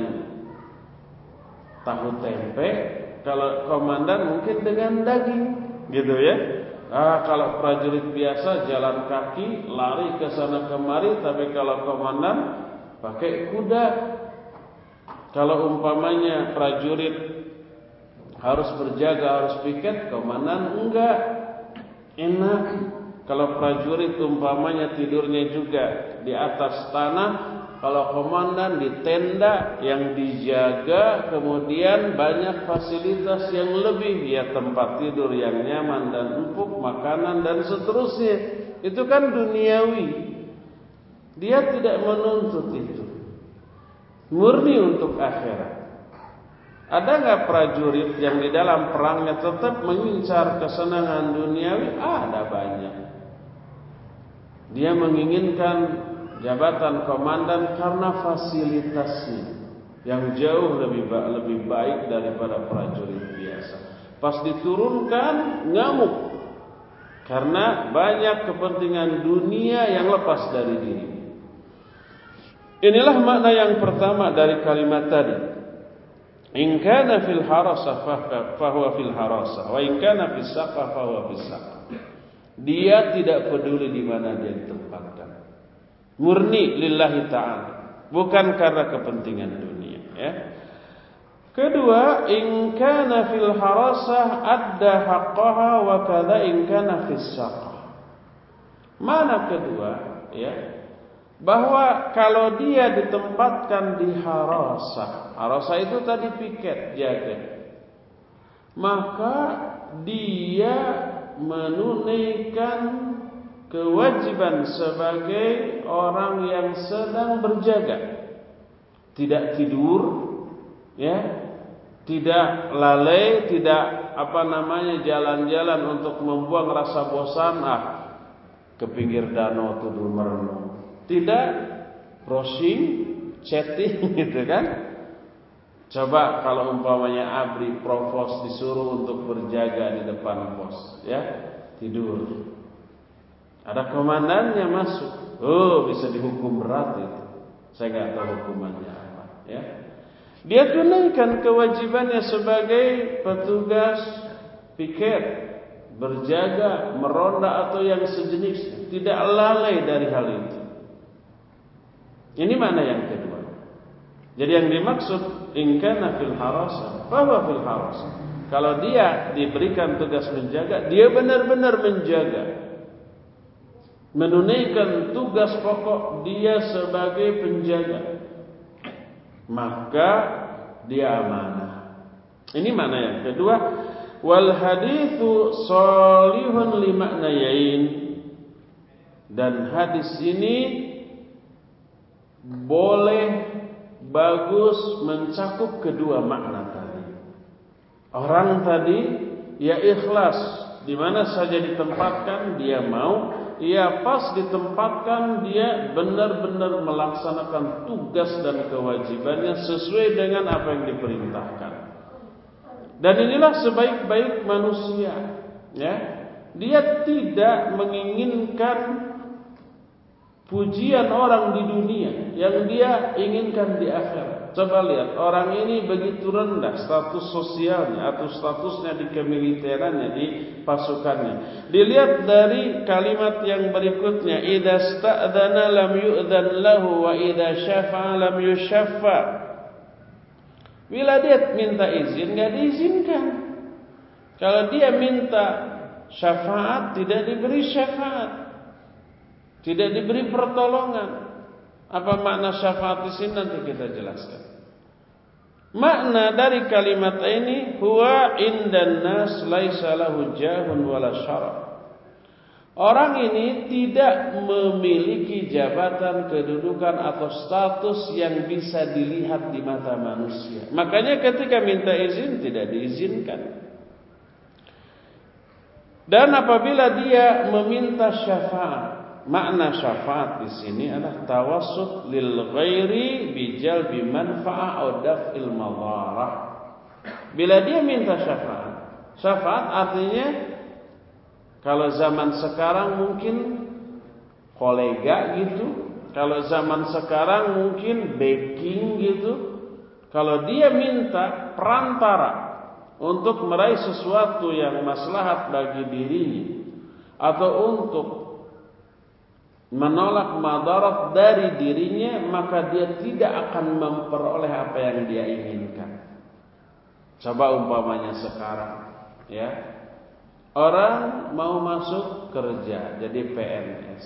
tahu tempe, kalau komandan mungkin dengan daging, gitu ya. Kalau prajurit biasa jalan kaki, lari ke sana kemari, tapi kalau komandan pakai kuda. Kalau umpamanya prajurit harus berjaga, harus piket, komandan enggak. Enak. Kalau prajurit umpamanya tidurnya juga di atas tanah, kalau komandan di tenda yang dijaga, kemudian banyak fasilitas yang lebih, ya tempat tidur yang nyaman dan empuk, makanan dan seterusnya. Itu kan duniawi. Dia tidak menuntut itu. Murni untuk akhirat. Ada nggak prajurit yang di dalam perangnya tetap mengincar kesenangan duniawi? Ada banyak. Dia menginginkan jabatan komandan karena fasilitasnya yang jauh lebih baik daripada prajurit biasa. Pas diturunkan ngamuk karena banyak kepentingan dunia yang lepas dari diri. Inilah makna yang pertama dari kalimat tadi. In kana fil harasah fahuwa fil harasah wa in kana fis saqah fahuwa fis saqah. Dia tidak peduli di mana dia ditempatkan. Murni lillahi ta'ala, bukan karena kepentingan dunia, ya. Kedua, in kana fil harasah adda haqqaha wa kadza in kana fis saqah. Mana kedua, ya? Bahwa kalau dia ditempatkan di harasah itu tadi piket, jaga, maka dia menunaikan kewajiban sebagai orang yang sedang berjaga. Tidak tidur, ya, tidak lalai, tidak jalan-jalan untuk membuang rasa bosan, ke pinggir danau tidur merenung. Tidak browsing, chatting gitu kan. Coba kalau umpamanya ABRI provos disuruh untuk berjaga di depan pos, ya, tidur. Ada komandannya masuk, bisa dihukum berat itu. Saya nggak tahu hukumannya apa, ya. Dia tunaikan kewajibannya sebagai petugas piket, berjaga, meronda atau yang sejenisnya, tidak lalai dari hal itu. Ini mana yang kedua. Jadi yang dimaksud in kana fil harasah fa fil harasah. Kalau dia diberikan tugas menjaga, dia benar-benar menjaga, menunaikan tugas pokok dia sebagai penjaga, maka dia amanah. Ini mana yang kedua. Wal haditsu shalihun li ma'nayain. Dan hadis ini boleh bagus mencakup kedua makna tadi. Orang tadi ya ikhlas, di mana saja ditempatkan dia mau, ya pas ditempatkan dia benar-benar melaksanakan tugas dan kewajibannya sesuai dengan apa yang diperintahkan. Dan inilah sebaik-baik manusia, ya. Dia tidak menginginkan pujian orang di dunia, yang dia inginkan di akhirat. Coba lihat, orang ini begitu rendah status sosialnya atau statusnya di kemiliterannya, di pasukannya. Dilihat dari kalimat yang berikutnya, idza sta'dzana lam yu'dzan lahu wa idza syafa'a lam yusyaffa. Bila dia minta izin, enggak diizinkan. Kalau dia minta syafaat, tidak diberi syafaat. Tidak diberi pertolongan. Apa makna syafaat di sini nanti kita jelaskan. Makna dari kalimat ini huwa indan nas laisa lahu jahun wala syaraf. Orang ini tidak memiliki jabatan, kedudukan atau status yang bisa dilihat di mata manusia. Makanya ketika minta izin tidak diizinkan. Dan apabila dia meminta syafaat, makna syafaat di sini adalah tawassut lil ghairi bi jalbi manfa'ah aw daf'il madharah. Bila dia minta syafaat artinya kalau zaman sekarang mungkin kolega gitu, kalau zaman sekarang mungkin backing gitu. Kalau dia minta perantara untuk meraih sesuatu yang maslahat bagi dirinya atau untuk menolak madarat dari dirinya, maka dia tidak akan memperoleh apa yang dia inginkan. Coba umpamanya sekarang, ya, orang mau masuk kerja jadi PNS.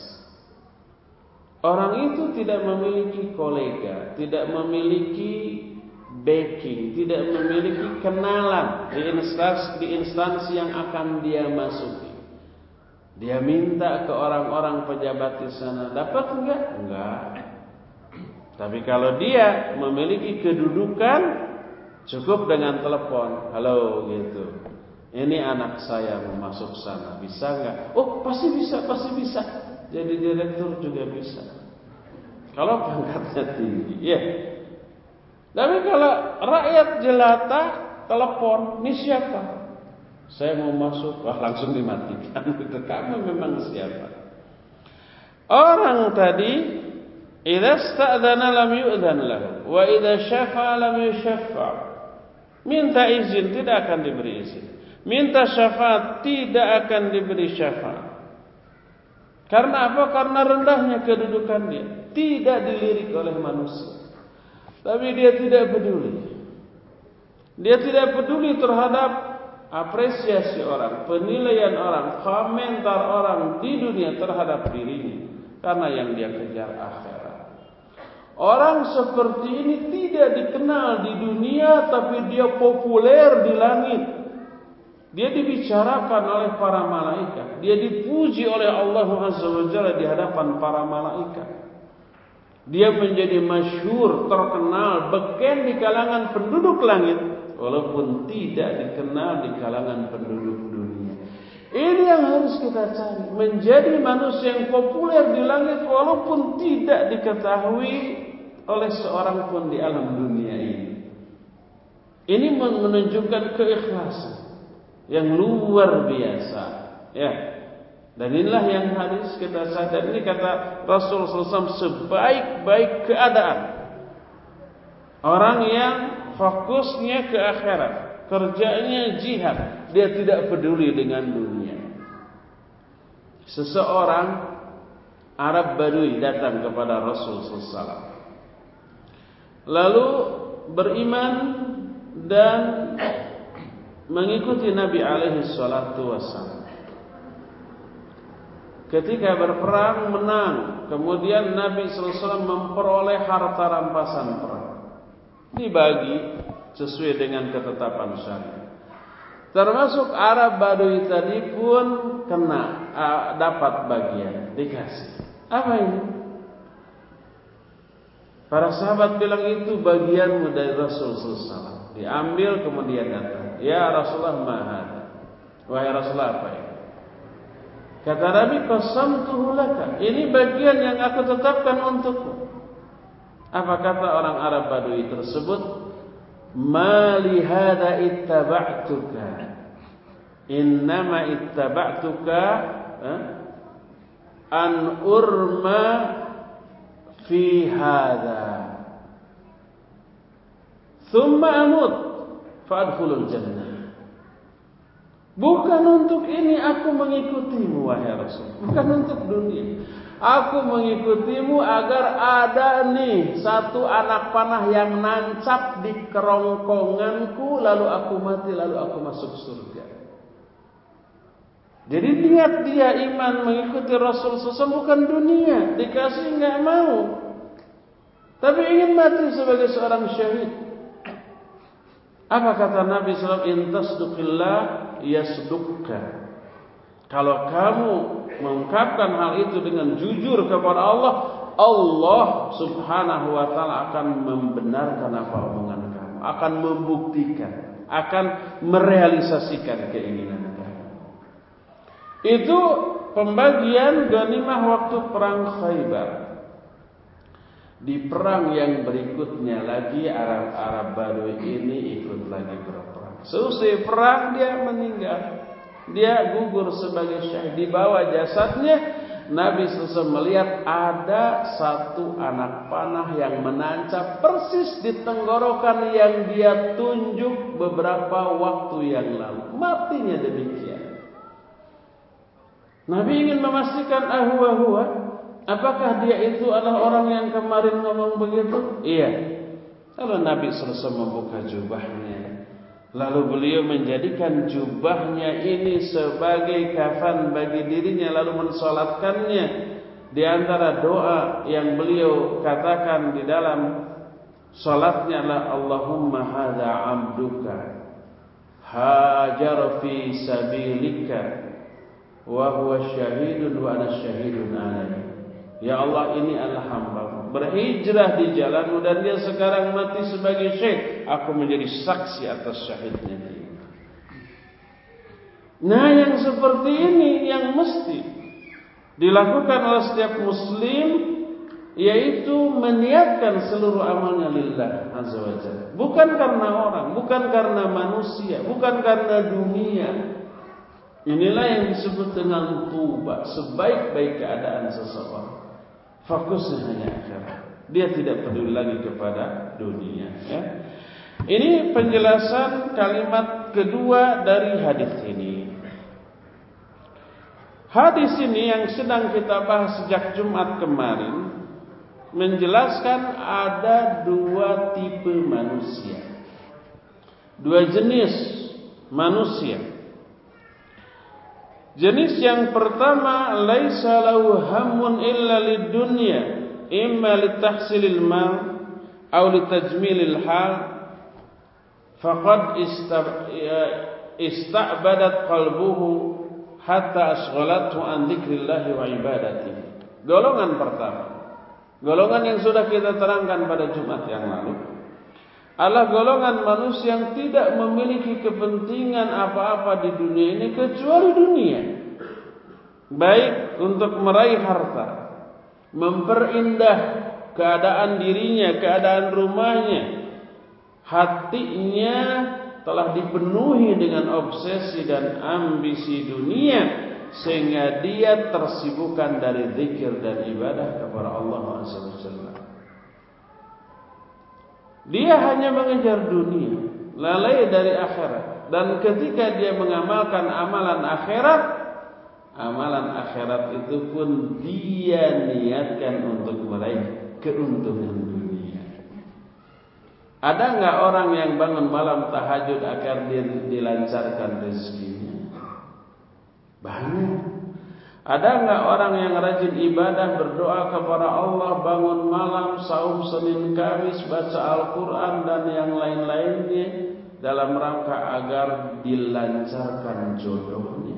Orang itu tidak memiliki kolega, tidak memiliki backing, tidak memiliki kenalan di instansi yang akan dia masuki. Dia minta ke orang-orang pejabat di sana, dapat enggak? Enggak. Tapi kalau dia memiliki kedudukan, Cukup dengan telepon, halo gitu. Ini anak saya mau masuk sana, bisa nggak? Oh pasti bisa. Jadi direktur juga bisa. Kalau pangkatnya tinggi, ya. Tapi kalau rakyat jelata telepon, ini siapa? Saya mau masuk, wah langsung dimatikan. Kamu memang siapa? Orang tadi, idza sta'dzana lam yu'dzan lahu, wa idza syafa'a lam yusyaffa'. Minta izin tidak akan diberi izin. Minta syafaat tidak akan diberi syafaat. Karena apa? Karena rendahnya kedudukan dia. Tidak dilirik oleh manusia. Tapi dia tidak peduli. Dia tidak peduli terhadap apresiasi orang, penilaian orang, komentar orang di dunia terhadap dirinya. Karena yang dia kejar akhirat. Orang seperti ini tidak dikenal di dunia, tapi dia populer di langit. Dia dibicarakan oleh para malaikat. Dia dipuji oleh Allah Azza wa Jalla di hadapan para malaikat. Dia menjadi masyhur, terkenal, beken di kalangan penduduk langit, walaupun tidak dikenal di kalangan penduduk dunia. Ini yang harus kita cari. Menjadi manusia yang populer di langit, walaupun tidak diketahui oleh seorang pun di alam dunia ini. Ini menunjukkan keikhlasan yang luar biasa, ya. Dan inilah yang hadis kita sadar. Ini kata Rasul SAW, sebaik-baik keadaan orang yang fokusnya ke akhirat, kerjanya jihad, dia tidak peduli dengan dunia. Seseorang Arab Badui datang kepada Rasul SAW, lalu beriman dan mengikuti Nabi alaihi salatu wassalam. Ketika berperang menang, kemudian Nabi sallallahu alaihi wasallam memperoleh harta rampasan perang. Dibagi sesuai dengan ketetapan syariat. Termasuk Arab Badui tadi pun kena dapat bagian, dikasih. Apa ini? Para sahabat bilang itu bagianmu dari Rasul sallallahu alaihi wasallam. Diambil kemudian datang. Ya Rasulullah mahad. Wahai Rasulullah apa ini? Kata Nabi, qasamtuhu laka. Ini bagian yang aku tetapkan untukmu. Apa kata orang Arab Badui tersebut? Ma li hadza ittaba'tuka. Innama ittaba'tuka an urma fi hadza. Thumma amut fa'adkhulul jannah. Bukan untuk ini aku mengikutimu wahai Rasul. Bukan untuk dunia. Aku mengikutimu agar ada nih satu anak panah yang nancap di kerongkonganku, lalu aku mati, lalu aku masuk surga. Jadi niat dia iman mengikuti Rasul SAW bukan dunia. Dikasih enggak mau. Tapi ingin mati sebagai seorang syahid. Apa kata Nabi SAW? Intasduqillah yasdukka. Kalau kamu mengungkapkan hal itu dengan jujur kepada Allah, Allah subhanahu wa ta'ala akan membenarkan apa omongan kamu, akan membuktikan, akan merealisasikan keinginan kamu. Itu pembagian ghanimah waktu perang Khaybar. Di perang yang berikutnya lagi Arab Badui ini ikut lagi berperang. Selesai perang dia meninggal. Dia gugur sebagai syahid. Dibawa jasadnya, Nabi SAW melihat ada satu anak panah yang menancap persis di tenggorokan yang dia tunjuk beberapa waktu yang lalu. Matinya demikian. Nabi ingin memastikan huwa. Apakah dia itu adalah orang yang kemarin ngomong begitu? Iya. Lalu Nabi SAW membuka jubahnya. Lalu beliau menjadikan jubahnya ini sebagai kafan bagi dirinya. Lalu mensolatkannya. Di antara doa yang beliau katakan di dalam solatnya adalah Allahumma hadza abduka hajar fi sabilika wa huwa syahidun wa ana syahidun alaihi. Ya Allah, ini adalah hamba-Mu, berhijrah di jalan-Mu, dan dia sekarang mati sebagai syahid. Aku menjadi saksi atas syahidnya dia. Nah, yang seperti ini yang mesti dilakukan oleh setiap muslim, yaitu meniatkan seluruh amalnya lillah azza wa jalla. Bukan karena orang, bukan karena manusia, bukan karena dunia. Inilah yang disebut dengan tuba, sebaik-baik keadaan seseorang. Fokusnya hanya akhirat. Dia tidak peduli lagi kepada dunia. Ya. Ini penjelasan kalimat kedua dari hadis ini. Hadis ini yang sedang kita bahas sejak Jumat kemarin menjelaskan ada dua tipe manusia, dua jenis manusia. Jenis yang pertama, laisa lahu hammun illa lid-dunya, imma litahsilil mal aw litajmilil hal, faqad ista'badat qalbuhu hatta asghalathu an dzikrillah wa ibadatihi. Golongan pertama, golongan yang sudah kita terangkan pada Jumat yang lalu, adalah golongan manusia yang tidak memiliki kepentingan apa-apa di dunia ini kecuali dunia. Baik untuk meraih harta, memperindah keadaan dirinya, keadaan rumahnya, hatinya telah dipenuhi dengan obsesi dan ambisi dunia, sehingga dia tersibukkan dari zikir dan ibadah kepada Allah SWT. Dia hanya mengejar dunia, lalai dari akhirat. Dan ketika dia mengamalkan amalan akhirat itu pun dia niatkan untuk meraih keuntungan dunia. Ada enggak orang yang bangun malam tahajud agar dia dilancarkan rezekinya? Banyak. Ada enggak orang yang rajin ibadah, berdoa kepada Allah, bangun malam, saum Senin Kamis, baca Al-Quran dan yang lain-lainnya dalam rangka agar dilancarkan jodohnya,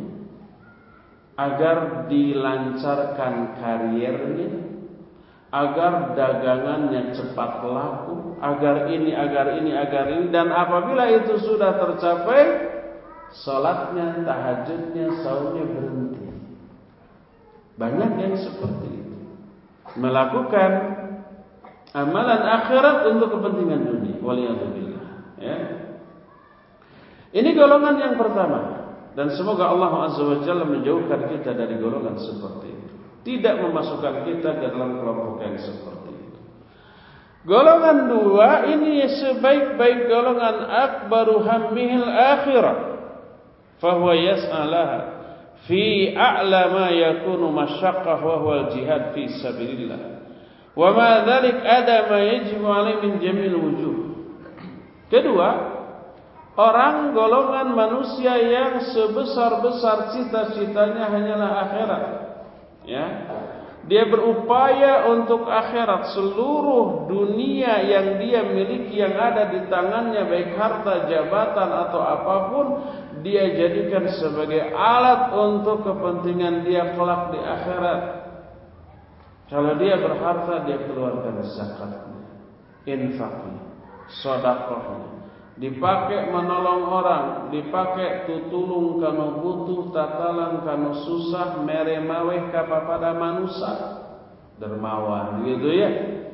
agar dilancarkan karirnya, agar dagangannya cepat laku, agar ini, dan apabila itu sudah tercapai, salatnya, tahajudnya, saumnya berhenti. Banyak yang seperti itu, melakukan amalan akhirat untuk kepentingan dunia. Waliyadzubillah. Ya. Ini golongan yang pertama, dan semoga Allah Azza wa Jalla menjauhkan kita dari golongan seperti itu, tidak memasukkan kita ke dalam kelompok yang seperti itu. Golongan dua ini sebaik-baik golongan, akbaru hammihil akhirah, fahuwa yas'alaha fi a'la ma yakunu masyaqqah wa huwa al-jihad fi sabilillah wa ma dzalik ada ma yajibu alaihi min jamil wujuh. Kedua, orang golongan manusia yang sebesar-besar cita-citanya hanyalah akhirat. Ya. Dia berupaya untuk akhirat. Seluruh dunia yang dia miliki, yang ada di tangannya, baik harta, jabatan atau apapun, dia jadikan sebagai alat untuk kepentingan dia kelak di akhirat. Kalau dia berharta, dia keluarkan zakatnya, infaknya, sedekahnya, dipakai menolong orang, dipakai tutulung kanu butuh, tatalang kanu susah, mere maweh kapapada manusia, dermawan gitu ya.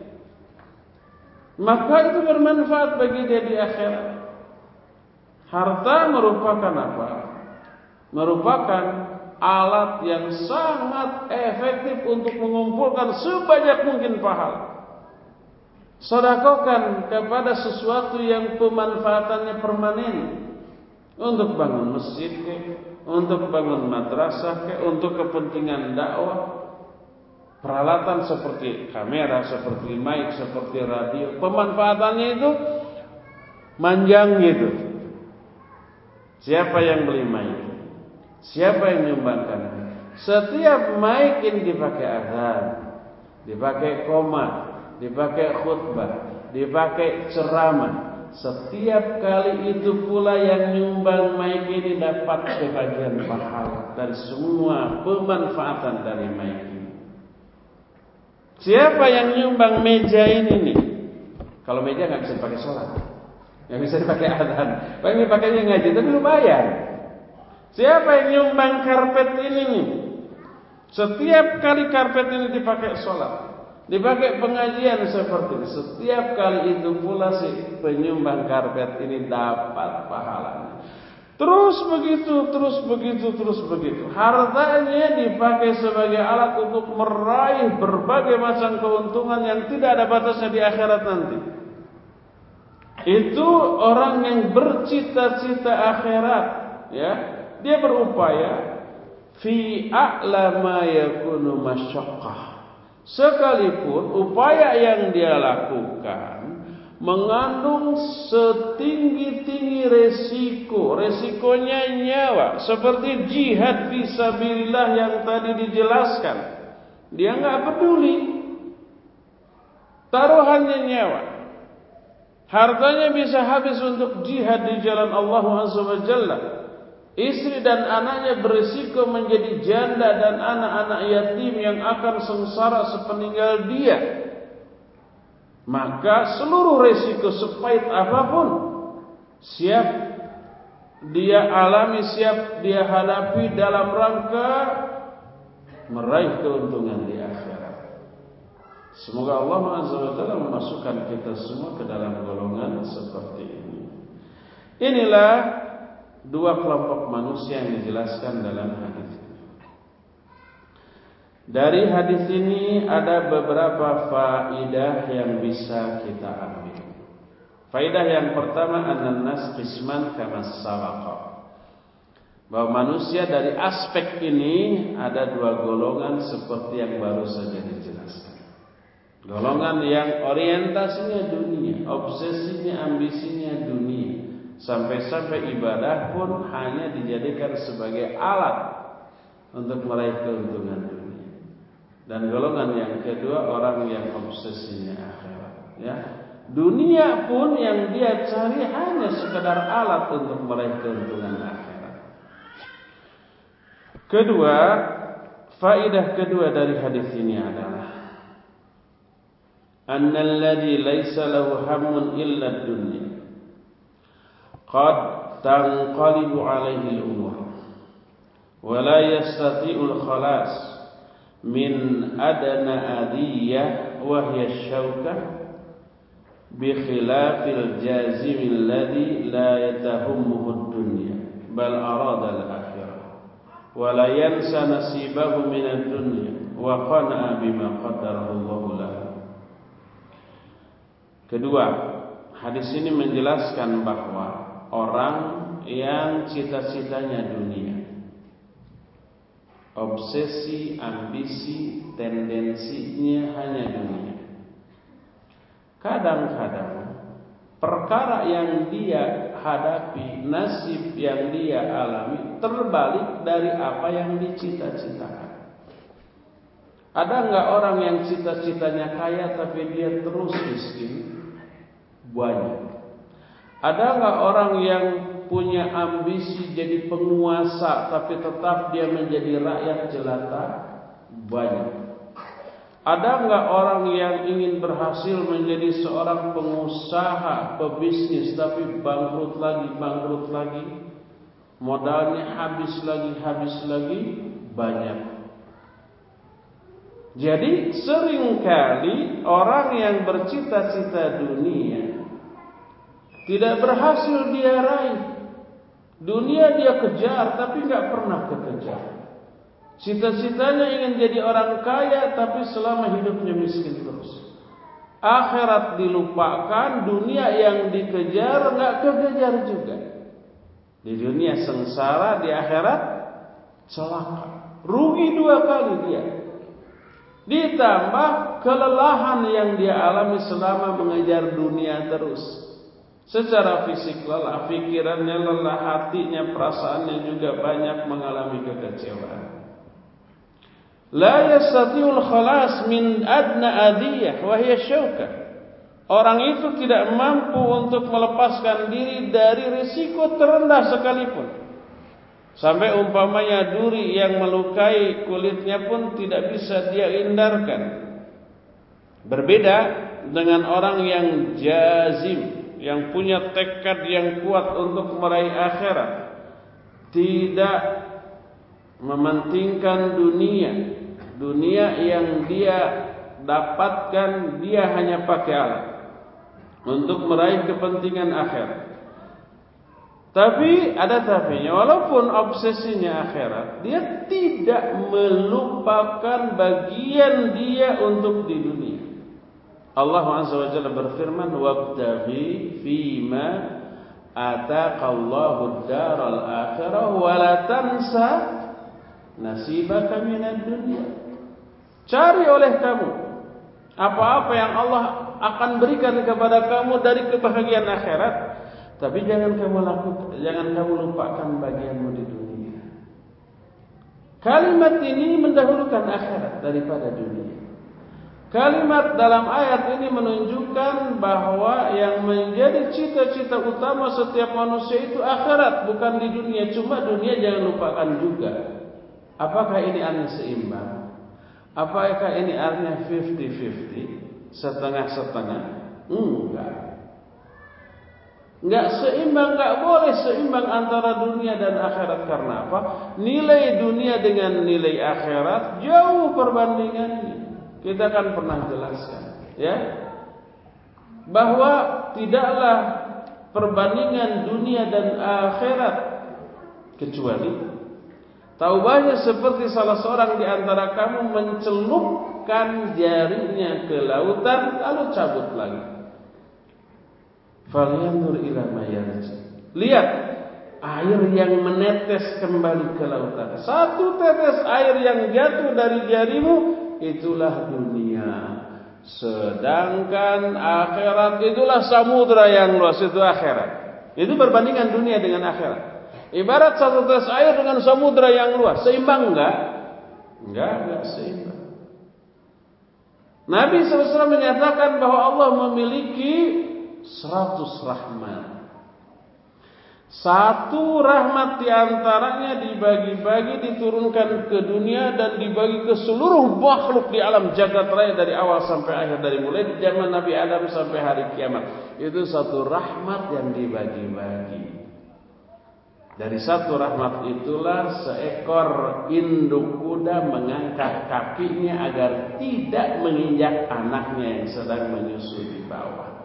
Maka itu bermanfaat bagi dia di akhirat. Harta merupakan apa? Merupakan alat yang sangat efektif untuk mengumpulkan sebanyak mungkin pahala. Sedekahkan kepada sesuatu yang pemanfaatannya permanen, untuk bangun masjid, untuk bangun madrasah, untuk kepentingan dakwah. Peralatan seperti kamera, seperti mic, seperti radio, pemanfaatannya itu manjang gitu. Siapa yang beli mic? Siapa yang menyumbangkan? Setiap mic ini dipakai azan, dipakai qomat, dipakai khutbah, dipakai ceramah. Setiap kali itu pula yang nyumbang mic ini dapat sebagian pahala dari semua pemanfaatan dari mic ini. Siapa yang nyumbang meja ini nih? Kalau meja nggak bisa dipakai sholat, nggak bisa dipakai adzan, paling dipakainya ngaji, tapi lumayan. Siapa yang nyumbang karpet ini nih? Setiap kali karpet ini dipakai sholat, dipakai pengajian seperti ini, setiap kali itu pula si penyumbang karpet ini dapat pahalanya. Terus begitu. Hartanya dipakai sebagai alat untuk meraih berbagai macam keuntungan yang tidak ada batasnya di akhirat nanti. Itu orang yang bercita-cita akhirat, ya. Dia berupaya fi a'la ma yakunu masyaqqah. Sekalipun upaya yang dia lakukan mengandung setinggi-tinggi resikonya nyawa, seperti jihad fisabilillah yang tadi dijelaskan. Dia nggak peduli, taruhannya nyawa, hartanya bisa habis untuk jihad di jalan Allah Azza wa Jalla. Istri dan anaknya berisiko menjadi janda dan anak-anak yatim yang akan sengsara sepeninggal dia. Maka seluruh resiko sepahit apapun siap dia alami, siap dia hadapi dalam rangka meraih keuntungan di akhirat. Semoga Allah Azza wa Jalla memasukkan kita semua ke dalam golongan seperti ini. Inilah dua kelompok manusia yang dijelaskan dalam hadis ini. Dari hadis ini ada beberapa faidah yang bisa kita ambil. Faidah yang pertama, an-nas qisman kama sabaqa. Bahwa manusia dari aspek ini ada dua golongan seperti yang baru saja dijelaskan. Golongan yang orientasinya dunia, obsesinya, ambisinya dunia. Sampai-sampai ibadah pun hanya dijadikan sebagai alat untuk meraih keuntungan dunia. Dan golongan yang kedua, orang yang obsesinya akhirat, ya. Dunia pun yang dia cari hanya sekedar alat untuk meraih keuntungan akhirat. Kedua, faidah kedua dari hadis ini adalah annal ladzi laisa lahu hammun illa ad-dunya qad tanqalibu alaihi al-umur wa la yastati'ul khalas min adna adiyah wa hiya syauka bi khilafil jazim alladhi la yatahummuhu ad-dunya bal arada al-akhirah wa la yansa nasibahu min ad-dunya wa qana'a bima qaddarahu Allah lahu. Kedua, hadis ini menjelaskan bahwa orang yang cita-citanya dunia, obsesi, ambisi, tendensinya hanya dunia, kadang-kadang perkara yang dia hadapi, nasib yang dia alami terbalik dari apa yang dicita-citakan. Ada enggak orang yang cita-citanya kaya tapi dia terus miskin? Banyak. Ada enggak orang yang punya ambisi jadi penguasa tapi tetap dia menjadi rakyat jelata? Banyak. Ada enggak orang yang ingin berhasil menjadi seorang pengusaha, pebisnis tapi bangkrut lagi, modalnya habis lagi? Banyak. Jadi seringkali orang yang bercita-cita dunia tidak berhasil dia raih. Dunia dia kejar tapi enggak pernah kekejar. Cita-citanya ingin jadi orang kaya tapi selama hidupnya miskin terus. Akhirat dilupakan, dunia yang dikejar enggak kekejar juga. Di dunia sengsara, di akhirat celaka. Rugi dua kali dia. Ditambah kelelahan yang dia alami selama mengejar dunia terus. Secara fisik lelah, pikirannya lelah, hatinya, perasaannya juga banyak mengalami kekecewaan. La yastati'ul khalas min adna adiyah wa hiya syauka. Orang itu tidak mampu untuk melepaskan diri dari risiko terendah sekalipun. Sampai umpamanya duri yang melukai kulitnya pun tidak bisa dia hindarkan. Berbeda dengan orang yang jazim, yang punya tekad yang kuat untuk meraih akhirat, tidak mementingkan dunia yang dia dapatkan dia hanya pakai alat untuk meraih kepentingan akhirat. Tapi ada tapinya, walaupun obsesinya akhirat, dia tidak melupakan bagian dia untuk di dunia. Allah Azza wa Jalla berfirman, "Wabtaghi fima ataqallahu ad-daral akhirah wa la tansa nasibaka minad dunya." Cari oleh kamu apa-apa yang Allah akan berikan kepada kamu dari kebahagiaan akhirat, tapi jangan kamu lupakan bagianmu di dunia. Kalimat ini mendahulukan akhirat daripada dunia. Kalimat dalam ayat ini menunjukkan bahwa yang menjadi cita-cita utama setiap manusia itu akhirat, bukan di dunia. Cuma dunia jangan lupakan juga. Apakah ini artinya seimbang? Apakah ini artinya 50-50? Setengah-setengah? Enggak seimbang, enggak boleh seimbang antara dunia dan akhirat. Karena apa? Nilai dunia dengan nilai akhirat jauh perbandingannya. Kita kan pernah jelaskan, ya, bahwa tidaklah perbandingan dunia dan akhirat kecuali taubahnya seperti salah seorang di antara kamu mencelupkan jarinya ke lautan lalu cabut lagi. Falyanzur ila ma yarji. Lihat air yang menetes kembali ke lautan. Satu tetes air yang jatuh dari jarimu, itulah dunia. Sedangkan akhirat itulah samudra yang luas, itu akhirat. Itu perbandingan dunia dengan akhirat. Ibarat satu tetes air dengan samudra yang luas. Seimbang enggak? Enggak seimbang. Nabi SAW menyatakan bahwa Allah memiliki 100 rahmat. Satu rahmat diantaranya dibagi-bagi, diturunkan ke dunia dan dibagi ke seluruh makhluk di alam jagat raya dari awal sampai akhir, dari mulai zaman Nabi Adam sampai hari kiamat. Itu satu rahmat yang dibagi-bagi. Dari satu rahmat itulah seekor induk kuda mengangkat kakinya agar tidak menginjak anaknya yang sedang menyusu di bawah.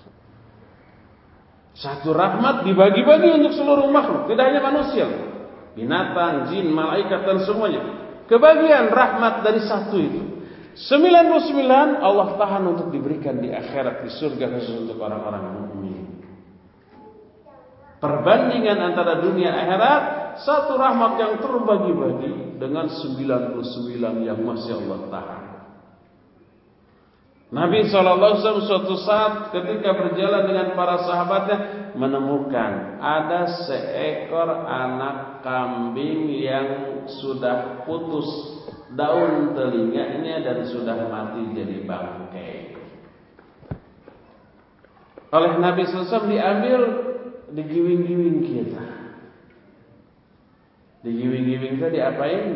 Satu rahmat dibagi-bagi untuk seluruh makhluk, tidak hanya manusia, binatang, jin, malaikat dan semuanya. Kebagian rahmat dari satu itu. 99 Allah tahan untuk diberikan di akhirat, di surga khusus untuk orang-orang mukmin. Perbandingan antara dunia akhirat, satu rahmat yang terbagi-bagi dengan 99 yang masih Allah tahan. Nabi SAW suatu saat ketika berjalan dengan para sahabatnya menemukan ada seekor anak kambing yang sudah putus daun telinganya dan sudah mati jadi bangkai. Oleh Nabi SAW diambil, digiwing-giwing kita. Digiwing-giwing kita diapain?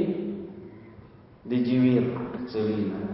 Dijiwir celina.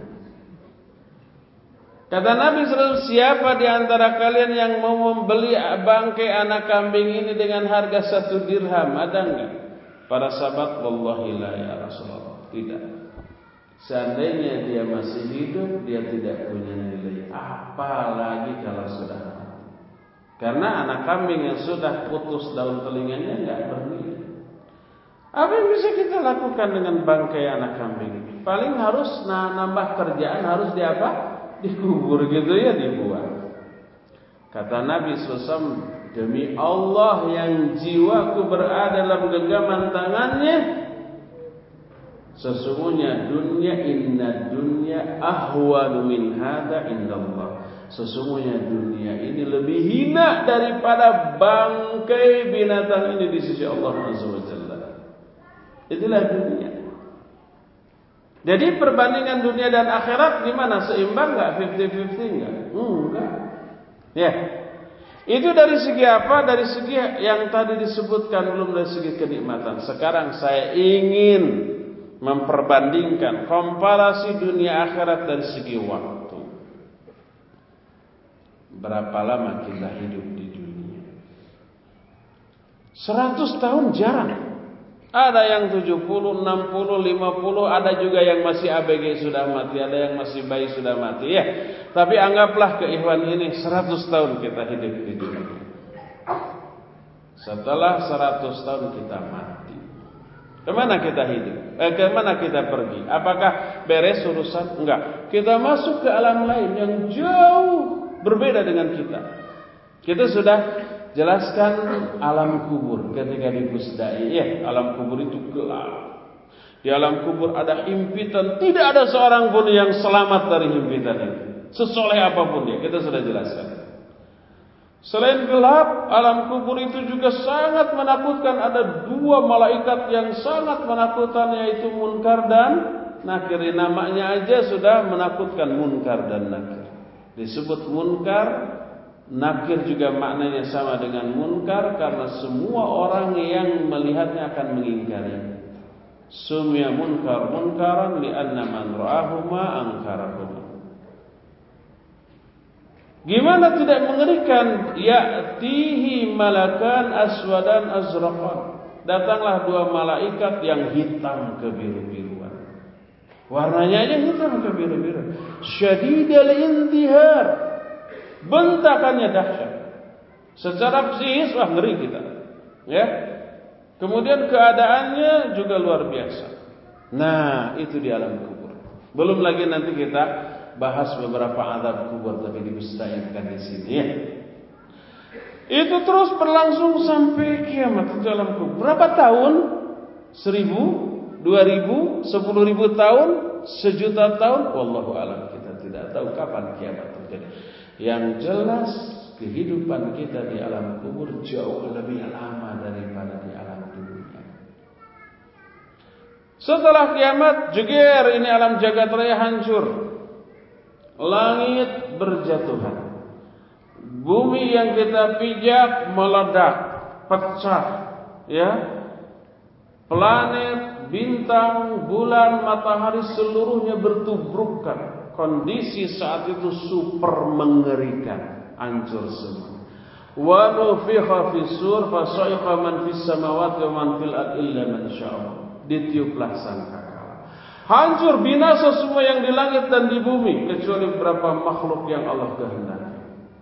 Kata Nabi SAW, siapa di antara kalian yang mau membeli bangkai anak kambing ini dengan harga 1 dirham? Ada enggak? Para sahabat, wallahi la ya Rasulullah. Tidak. Seandainya dia masih hidup, dia tidak punya nilai. Apalagi kalau sudah mati. Karena anak kambing yang sudah putus daun telinganya enggak bernilai. Apa yang bisa kita lakukan dengan bangkai anak kambing ini? Paling harus nambah kerjaan, harus diapa? Dikubur gitu ya, dibuang. Kata Nabi SAW, demi Allah yang jiwaku berada dalam genggaman tangannya, sesungguhnya dunia, inna dunya ahwanu min hada indallah. Sesungguhnya dunia ini lebih hina daripada bangkai binatang ini di sisi Allah Azza wa Jalla. Itulah dunia. Jadi perbandingan dunia dan akhirat gimana? Seimbang enggak? 50-50 enggak? Enggak. Ya. Itu dari segi apa? Dari segi yang tadi disebutkan, belum dari segi kenikmatan. Sekarang saya ingin memperbandingkan komparasi dunia akhirat dari segi waktu. berapa lama kita hidup di dunia. 100 tahun jarang. Ada yang 70, 60, 50, ada juga yang masih ABG sudah mati, ada yang masih bayi sudah mati ya. Tapi anggaplah keikhwan ini 100 tahun kita hidup di dunia. Setelah 100 tahun kita mati. Kemana kita hidup? Kemana kita pergi? Apakah beres urusan? Enggak. Kita masuk ke alam lain yang jauh berbeda dengan kita. Kita sudah jelaskan alam kubur ketika di Pusdai. Ya, alam kubur itu gelap. Di alam kubur ada himpitan. Tidak ada seorang pun yang selamat dari himpitan itu. Sesoleh apapun dia. Kita sudah jelaskan. Selain gelap, alam kubur itu juga sangat menakutkan. Ada 2 malaikat yang sangat menakutkan, yaitu Munkar dan Nakir. Namanya aja sudah menakutkan, Munkar dan Nakir. Disebut Munkar, Nakir juga maknanya sama dengan Munkar, karena semua orang yang melihatnya akan mengingkari. Sumya munkar munkaran li'anna man ra'ahuma angkarahuma. Gimana tidak mengerikan? Ya'tihi malakan aswadan azraqan. Datanglah 2 malaikat yang hitam kebiru-biruan. Warnanya aja hitam kebiru-biruan. Syadidal intihar. Bentakannya dahsyat. Secara psikis ngeri kita. Ya. Kemudian keadaannya juga luar biasa. Nah, itu di alam kubur. Belum lagi nanti kita bahas beberapa azab kubur, tapi dimusnahkan di sini ya. Itu terus berlangsung sampai kiamat di alam kubur. Berapa tahun? 1000, 2000, 10.000 tahun, 1.000.000 tahun? Wallahu a'lam, kita tidak tahu kapan kiamat terjadi. Yang jelas kehidupan kita di alam kubur jauh lebih lama daripada di alam dunia. Setelah kiamat, jeger ini alam jagat raya hancur. Langit berjatuhan. Bumi yang kita pijak meledak, pecah, ya. Planet, bintang, bulan, matahari seluruhnya bertubrukan. Kondisi saat itu super mengerikan, hancur semua. Wa nufikha fis-sur fa sa'iqa man fis samawati wa man fil ardi illa man syaa'a. Ditiuplah sangkakala. Hancur binasa semua yang di langit dan di bumi kecuali beberapa makhluk yang Allah kehendaki.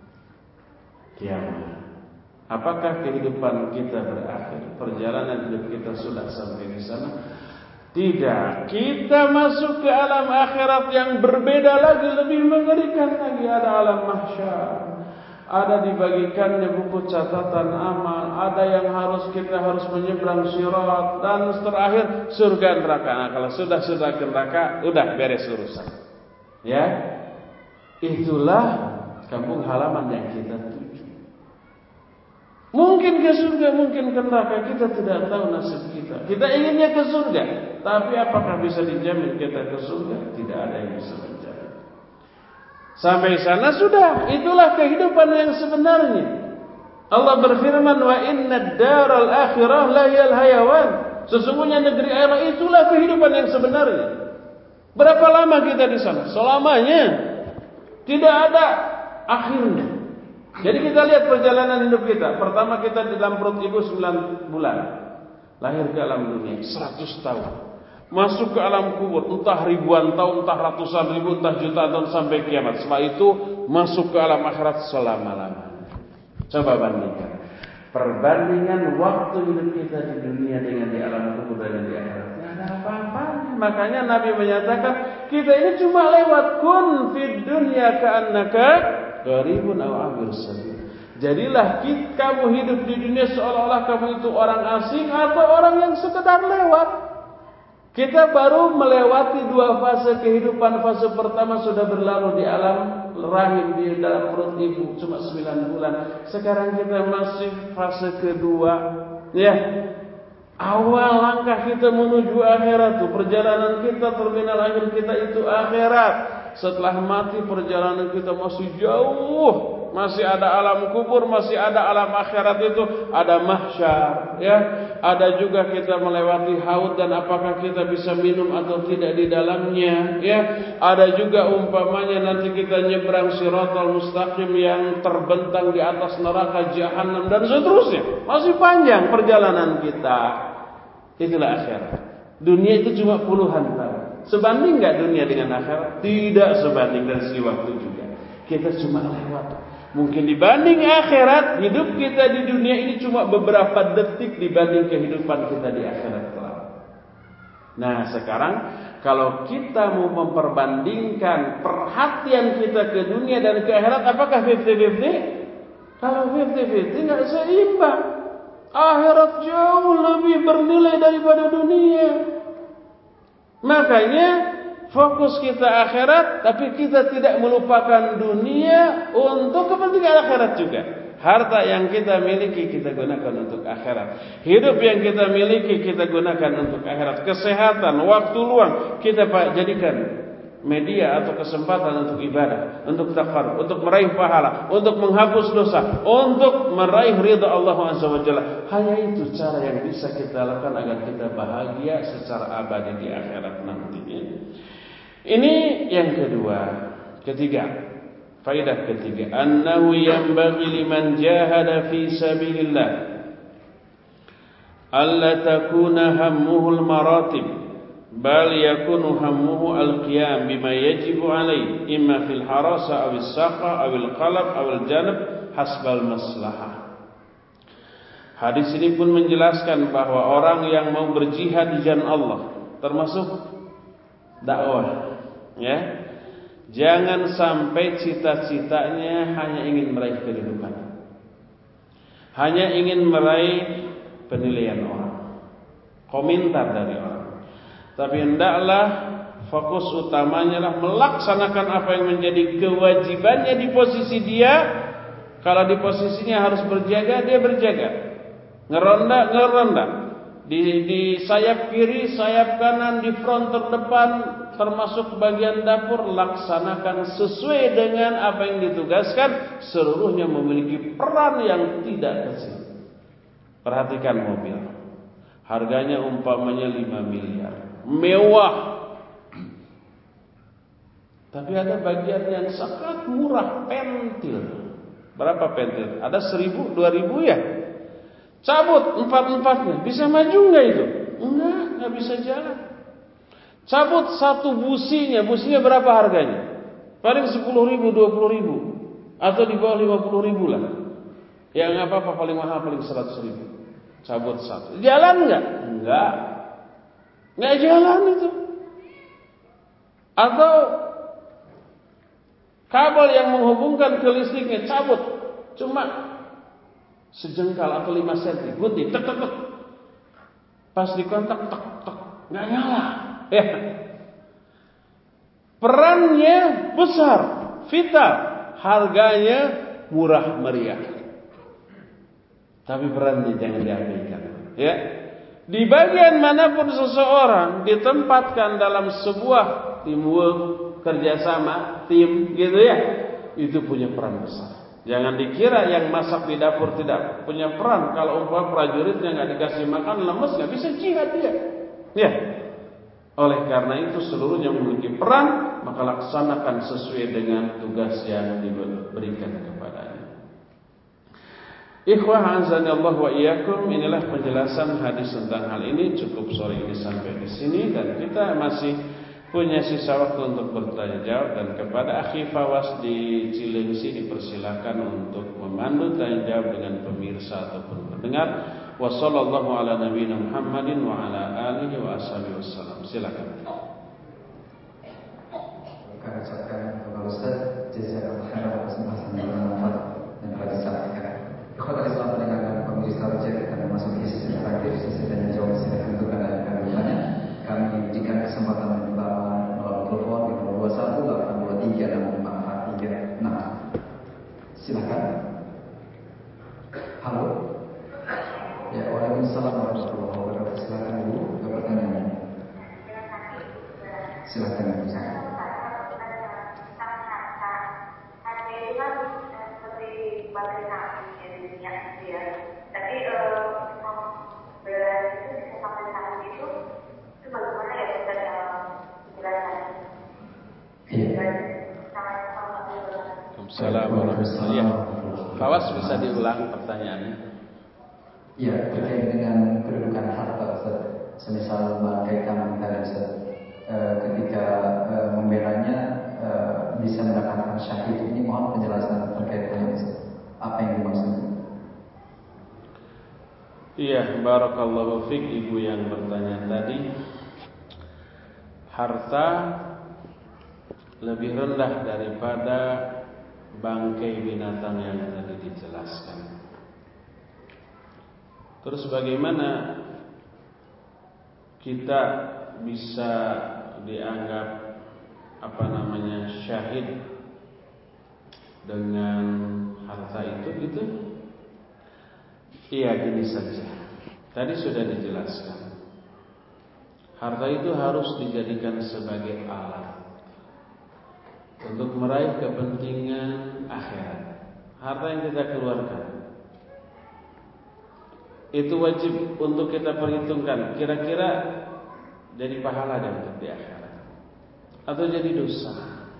Kiamat. Apakah kehidupan kita berakhir? Perjalanan hidup kita sudah sampai di sana? Tidak. Kita masuk ke alam akhirat yang berbeda lagi, lebih mengerikan lagi. Ada alam mahsyar. Ada dibagikannya buku catatan amal. Ada yang kita harus menyeberang sirat. Dan terakhir surga neraka. Nah, kalau sudah ke neraka, udah beres urusan. Ya, itulah kampung halaman yang kita tuju. Mungkin ke surga, mungkin ke neraka. Kita tidak tahu nasib kita. Kita inginnya ke surga, tapi apakah bisa dijamin kita ke surga? Tidak ada yang bisa menjamin. Sampai sana sudah, itulah kehidupan yang sebenarnya. Allah berfirman, wa inna daral akhirah lahiyal hayawan. Sesungguhnya negeri akhirat itulah kehidupan yang sebenarnya. Berapa lama kita di sana? Selamanya. Tidak ada akhirnya. Jadi kita lihat perjalanan hidup kita. Pertama kita di dalam perut ibu 9 bulan. Lahir ke alam dunia 100 tahun. Masuk ke alam kubur, entah ribuan tahun, entah ratusan ribu, entah jutaan tahun sampai kiamat. Setelah itu masuk ke alam akhirat selama-lamanya. Coba bandingkan. Perbandingan waktu hidup kita di dunia dengan di alam kubur dan di akhirat. Tidak ada apa-apanya. Makanya Nabi menyatakan kita ini cuma lewat. Kun fid dunya ka'annaka gharibun aw abir sabil. Jadilah kamu hidup di dunia seolah-olah kamu itu orang asing atau orang yang sekedar lewat. Kita baru melewati 2 fase kehidupan. Fase pertama sudah berlalu di alam rahim, di dalam perut ibu, cuma 9 bulan. Sekarang kita masih fase kedua. Ya, awal langkah kita menuju akhirat tuh. Perjalanan kita, terminal akhir kita itu akhirat. Setelah mati perjalanan kita masih jauh. Masih ada alam kubur, masih ada alam akhirat itu, ada mahsyar, ya. Ada juga kita melewati haud dan apakah kita bisa minum atau tidak di dalamnya, ya. Ada juga umpamanya nanti kita nyebrang Shiratal Mustaqim yang terbentang di atas neraka Jahannam dan seterusnya. Masih panjang perjalanan kita. Itulah akhirat. Dunia itu cuma puluhan tahun. Sebanding enggak dunia dengan akhirat? Tidak sebanding, dan sewaktu juga. Kita cuma lewat. Mungkin dibanding akhirat, hidup kita di dunia ini cuma beberapa detik dibanding kehidupan kita di akhirat kelak. Nah, sekarang kalau kita mau memperbandingkan perhatian kita ke dunia dan ke akhirat, apakah 50-50? Kalau 50-50 enggak seimbang. Akhirat jauh lebih bernilai daripada dunia. Makanya fokus kita akhirat, tapi kita tidak melupakan dunia untuk kepentingan akhirat juga. Harta yang kita miliki kita gunakan untuk akhirat. Hidup yang kita miliki kita gunakan untuk akhirat. Kesehatan, waktu luang kita jadikan media atau kesempatan untuk ibadah, untuk taqarrub, untuk meraih pahala, untuk menghapus dosa, untuk meraih ridha Allah Azza wa Jalla. Hanya itu cara yang bisa kita lakukan agar kita bahagia secara abadi di akhirat nanti. Ini yang kedua. Ketiga, faedah ketiga, annahu yanbaghi liman jahada fi sabilillah alla takuna hammuhu al-maratib, bal yakunu hammuhu al-qiyam bima yajibu alayhi imma fil harasa aw as-saqa aw al-qalb aw al-janab hasbal maslahah. Hadis ini pun menjelaskan bahwa orang yang mau berjihad di jalan Allah, termasuk dakwah, ya, jangan sampai cita-citanya hanya ingin meraih kedudukan, hanya ingin meraih penilaian orang, komentar dari orang. Tapi hendaklah fokus utamanya lah melaksanakan apa yang menjadi kewajibannya di posisi dia. Kalau di posisinya harus berjaga, dia berjaga. Ngeronda. Di sayap kiri, sayap kanan, di front terdepan, termasuk bagian dapur, laksanakan sesuai dengan apa yang ditugaskan. Seluruhnya memiliki peran yang tidak kecil. Perhatikan mobil, harganya umpamanya 5 miliar, mewah. Tapi ada bagian yang sangat murah, pentil. Berapa pentil? Ada 1.000, 2.000 ya. Cabut 4-4-nya, bisa maju enggak itu? Enggak bisa jalan. Cabut satu businya berapa harganya? Paling 10.000, 20.000, atau di bawah 50.000 lah. Yang apa-apa paling mahal paling 100.000. Cabut satu, jalan enggak? Enggak jalan itu. Atau kabel yang menghubungkan ke listriknya cabut, cuma sejengkal atau 5 cm, gunting, tek. Pas dikontak, tek, nggak nyala. Ya. Perannya besar, vital, harganya murah meriah. Tapi perannya jangan diabaikan. Ya. Di bagian manapun seseorang ditempatkan dalam sebuah teamwork, kerjasama, tim, gitu ya, itu punya peran besar. Jangan dikira yang masak di dapur tidak punya peran. Kalau umpama prajuritnya nggak dikasih makan, lemes, nggak bisa jihad dia. Ya. Oleh karena itu seluruhnya memiliki peran, maka laksanakan sesuai dengan tugas yang diberikan kepadanya. Ikhwah azani Allah wa iyyakum, inilah penjelasan hadis tentang hal ini. Cukup sore ini sampai di sini, dan kita masih punya sisa waktu untuk bertanya jawab. Dan kepada akhi Fawas di Cilengsi dipersilakan untuk memandu tanya jawab dengan pemirsa ataupun pendengar. Wassallallahu ala nabiyina Muhammadin wa ala alihi wa ashabihi wassalam. Silakan. Kami ucapkan kepada Ustaz jazakallahu khairan atas pembahasan yang bermanfaat dan telah disampaikan. Ikhwan Islam pendengar dan pemirsa Raja, kita memasuki sesi terakhir, sesi tanya jawab. Silakan untuk anda yang akan bertanya. Kami diberikan kesempatan melalui telepon di 0218236543. Nah, silakan. Halo. Ya, waalaikumsalam warahmatullahi wabarakatuh. Silakan Ibu, ke pertanyaannya. Silakan Ibu. dia. Tapi berat itu bisa sampai saat itu bagaimana ya Ustaz penjelasan? Assalamualaikum warahmatullahi wabarakatuh. Fawas bisa diulang pertanyaannya? Ya, terkait dengan kedudukan harta Ustaz. Semisal bangkai kambing tadi Ustaz, ketika membelanya bisa mendapatkan syahid, ini mohon penjelasan terkait dengan Ustaz. Apa yang dimaksud? Iya, barakallahu fiik ibu yang bertanya tadi. Harta lebih rendah daripada bangkai binatang yang tadi dijelaskan. Terus bagaimana kita bisa dianggap syahid dengan harta itu gitu? Iya, gini saja. Tadi sudah dijelaskan. Harta itu harus dijadikan sebagai alat untuk meraih kepentingan akhirat. Harta yang kita keluarkan itu wajib untuk kita perhitungkan, kira-kira jadi pahala dan untuk di akhirat atau jadi dosa.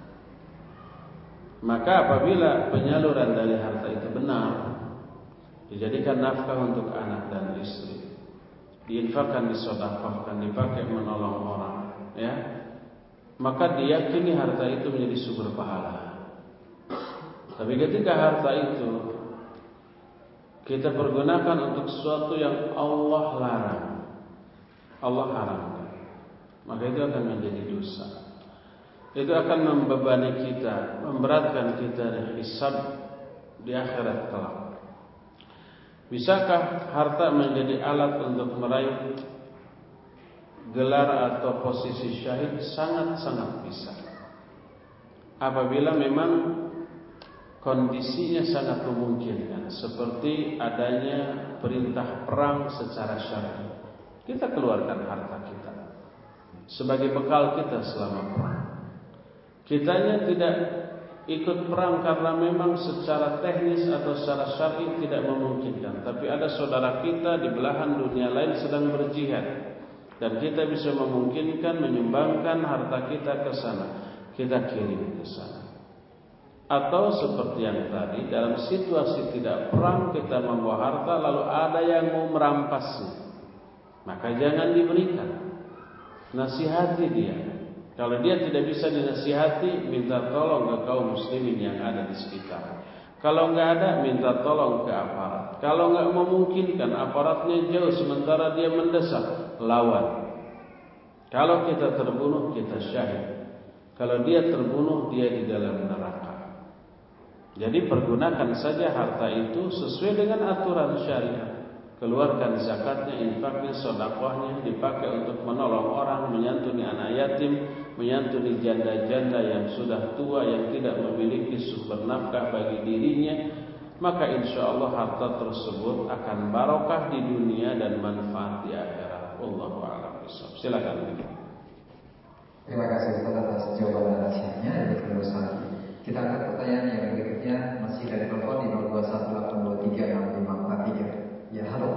Maka apabila penyaluran dari harta itu benar, dijadikan nafkah untuk anak dan istri, diinfakkan, disedekahkan, dipakai menolong orang, ya, maka diyakini harta itu menjadi sumber pahala. Tapi ketika harta itu kita pergunakan untuk sesuatu yang Allah larang, Allah haramkan, maka itu akan menjadi dosa. Itu akan membebani kita, memberatkan kita di hisab di akhirat kelak. Bisakah harta menjadi alat untuk meraih gelar atau posisi syahid? Sangat-sangat bisa. Apabila memang kondisinya sangat memungkinkan, seperti adanya perintah perang secara syar'i, kita keluarkan harta kita sebagai bekal kita selama perang. Kitanya tidak ikut perang karena memang secara teknis atau secara syar'i tidak memungkinkan, tapi ada saudara kita di belahan dunia lain sedang berjihad dan kita bisa memungkinkan menyumbangkan harta kita ke sana, kita kirim ke sana. Atau seperti yang tadi, dalam situasi tidak perang kita membawa harta lalu ada yang mau merampasnya, maka jangan diberikan. Nasihati dia. Kalau dia tidak bisa dinasihati, minta tolong ke kaum muslimin yang ada di sekitar. Kalau nggak ada, minta tolong ke aparat. Kalau nggak memungkinkan, aparatnya jauh sementara dia mendesak, lawan. Kalau kita terbunuh, kita syahid. Kalau dia terbunuh, dia di dalam neraka. Jadi pergunakan saja harta itu sesuai dengan aturan syariat. Keluarkan zakatnya, infaknya, sedekahnya, dipakai untuk menolong orang, menyantuni anak yatim, menyantuni janda-janda yang sudah tua yang tidak memiliki sumber nafkah bagi dirinya, maka insya Allah harta tersebut akan barokah di dunia dan manfaat di akhirat. Wallahu a'lam bishawab. Silakan. Terima kasih atas jawaban dan nasihatnya. Ini penerusan. Kita angkat pertanyaan yang berikutnya, masih dari telepon di 0218236543. Ya, halo.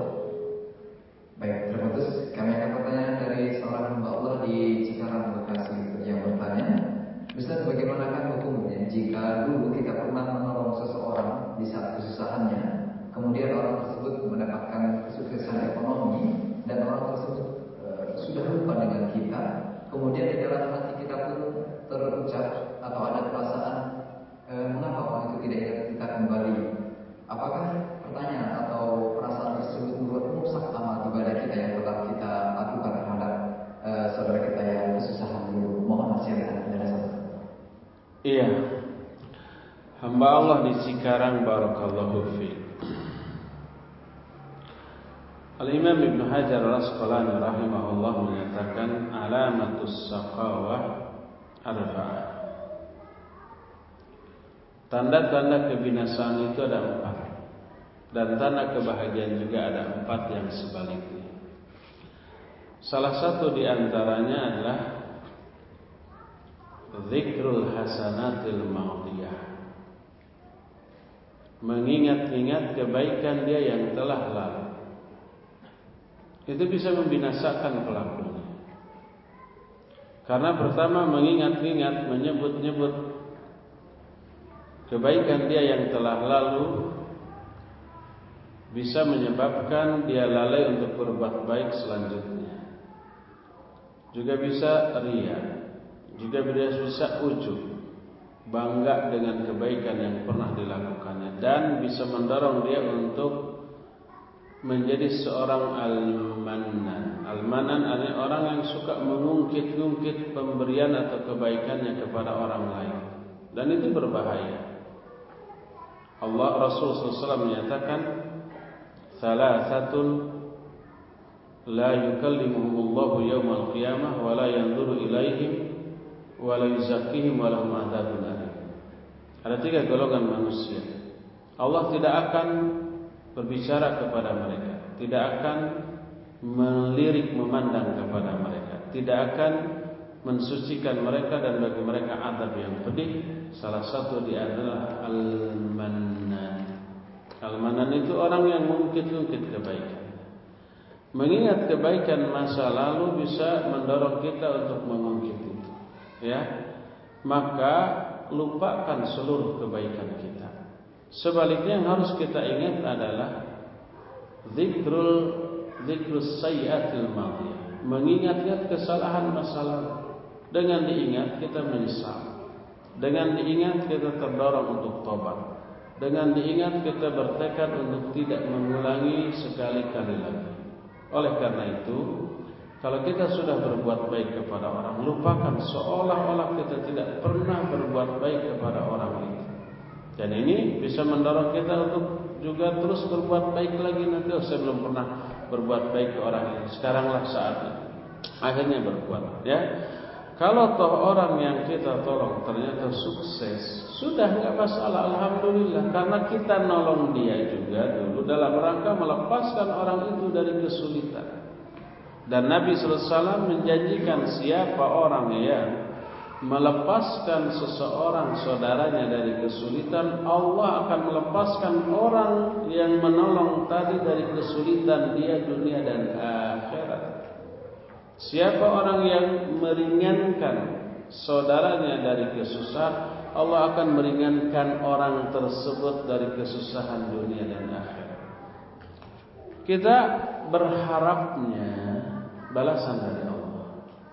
Baik, terputus. Kami akan pertanyaan dari seorang hamba Allah di Cikarang, Bekasi yang bertanya, Ustaz, bagaimanakah hukumnya jika dulu kita pernah menolong seseorang di saat kesusahannya, kemudian orang tersebut mendapatkan kesuksesan ekonomi dan orang tersebut sudah lupa dengan kita, kemudian di dalam hati kita pun terucap atau ada perasaan mengapa orang itu tidak ingat kita kembali? Apakah pertanyaan atau perasaan tersebut merusak amal ibadah kita yang telah kita lakukan terhadap saudara kita yang kesusahan dulu? Mohon nasihat dan penjelasan. Iya, hamba Allah di Cikarang, barakallahu fiik. Al-Imam Ibn Hajar Al-Asqalani rahimahullah menyatakan alamatus saqawah arba'ah. Tanda-tanda kebinasaan itu ada 4, dan tanda kebahagiaan juga ada 4 yang sebaliknya. Salah satu di antaranya adalah zikrul hasanatil madiyah, mengingat-ingat kebaikan dia yang telah lalu. Itu bisa membinasakan pelakunya. Karena pertama mengingat-ingat, menyebut-nyebut kebaikan dia yang telah lalu bisa menyebabkan dia lalai untuk berbuat baik selanjutnya. Juga bisa ria, juga bisa ujub, bangga dengan kebaikan yang pernah dilakukannya, dan bisa mendorong dia untuk menjadi seorang al-mannan. Al-mannan adalah orang yang suka mengungkit-ungkit pemberian atau kebaikannya kepada orang lain, dan itu berbahaya. Allah Rasul SAW menyatakan, "Salasatun la yukallimuhumullahu yawmal qiyamah wa la yanzuru ilaihim wa la yuzakkihim wa lahum adzabun alim." Ada 3 golongan manusia. Allah tidak akan berbicara kepada mereka, tidak akan melirik memandang kepada mereka, tidak akan mensucikan mereka, dan bagi mereka azab yang pedih. Salah satu dia adalah al-mannan. Al-mannan itu orang yang mengungkit-ungkit kebaikan. Mengingat kebaikan masa lalu bisa mendorong kita untuk mengungkit itu, ya. Maka lupakan seluruh kebaikan kita. Sebaliknya yang harus kita ingat adalah zikrus sayyiatil madhiyah, mengingat-ingat kesalahan masa lalu. Dengan diingat kita menyesal, dengan diingat kita terdorong untuk tobat, dengan diingat kita bertekad untuk tidak mengulangi sekali-kali lagi. Oleh karena itu, kalau kita sudah berbuat baik kepada orang, lupakan seolah-olah kita tidak pernah berbuat baik kepada orang itu. Dan ini bisa mendorong kita untuk juga terus berbuat baik lagi. Nanti saya belum pernah berbuat baik ke orang ini, sekaranglah saatnya. Akhirnya berbuat, ya. Kalau toh orang yang kita tolong ternyata sukses, sudah enggak masalah, alhamdulillah, karena kita nolong dia juga dulu dalam rangka melepaskan orang itu dari kesulitan. Dan Nabi sallallahu alaihi wasallam menjanjikan siapa orang yang melepaskan seseorang saudaranya dari kesulitan, Allah akan melepaskan orang yang menolong tadi dari kesulitan dia dunia dan akhirat. Siapa orang yang meringankan saudaranya dari kesusahan, Allah akan meringankan orang tersebut dari kesusahan dunia dan akhirat. Kita berharapnya balasan dari Allah.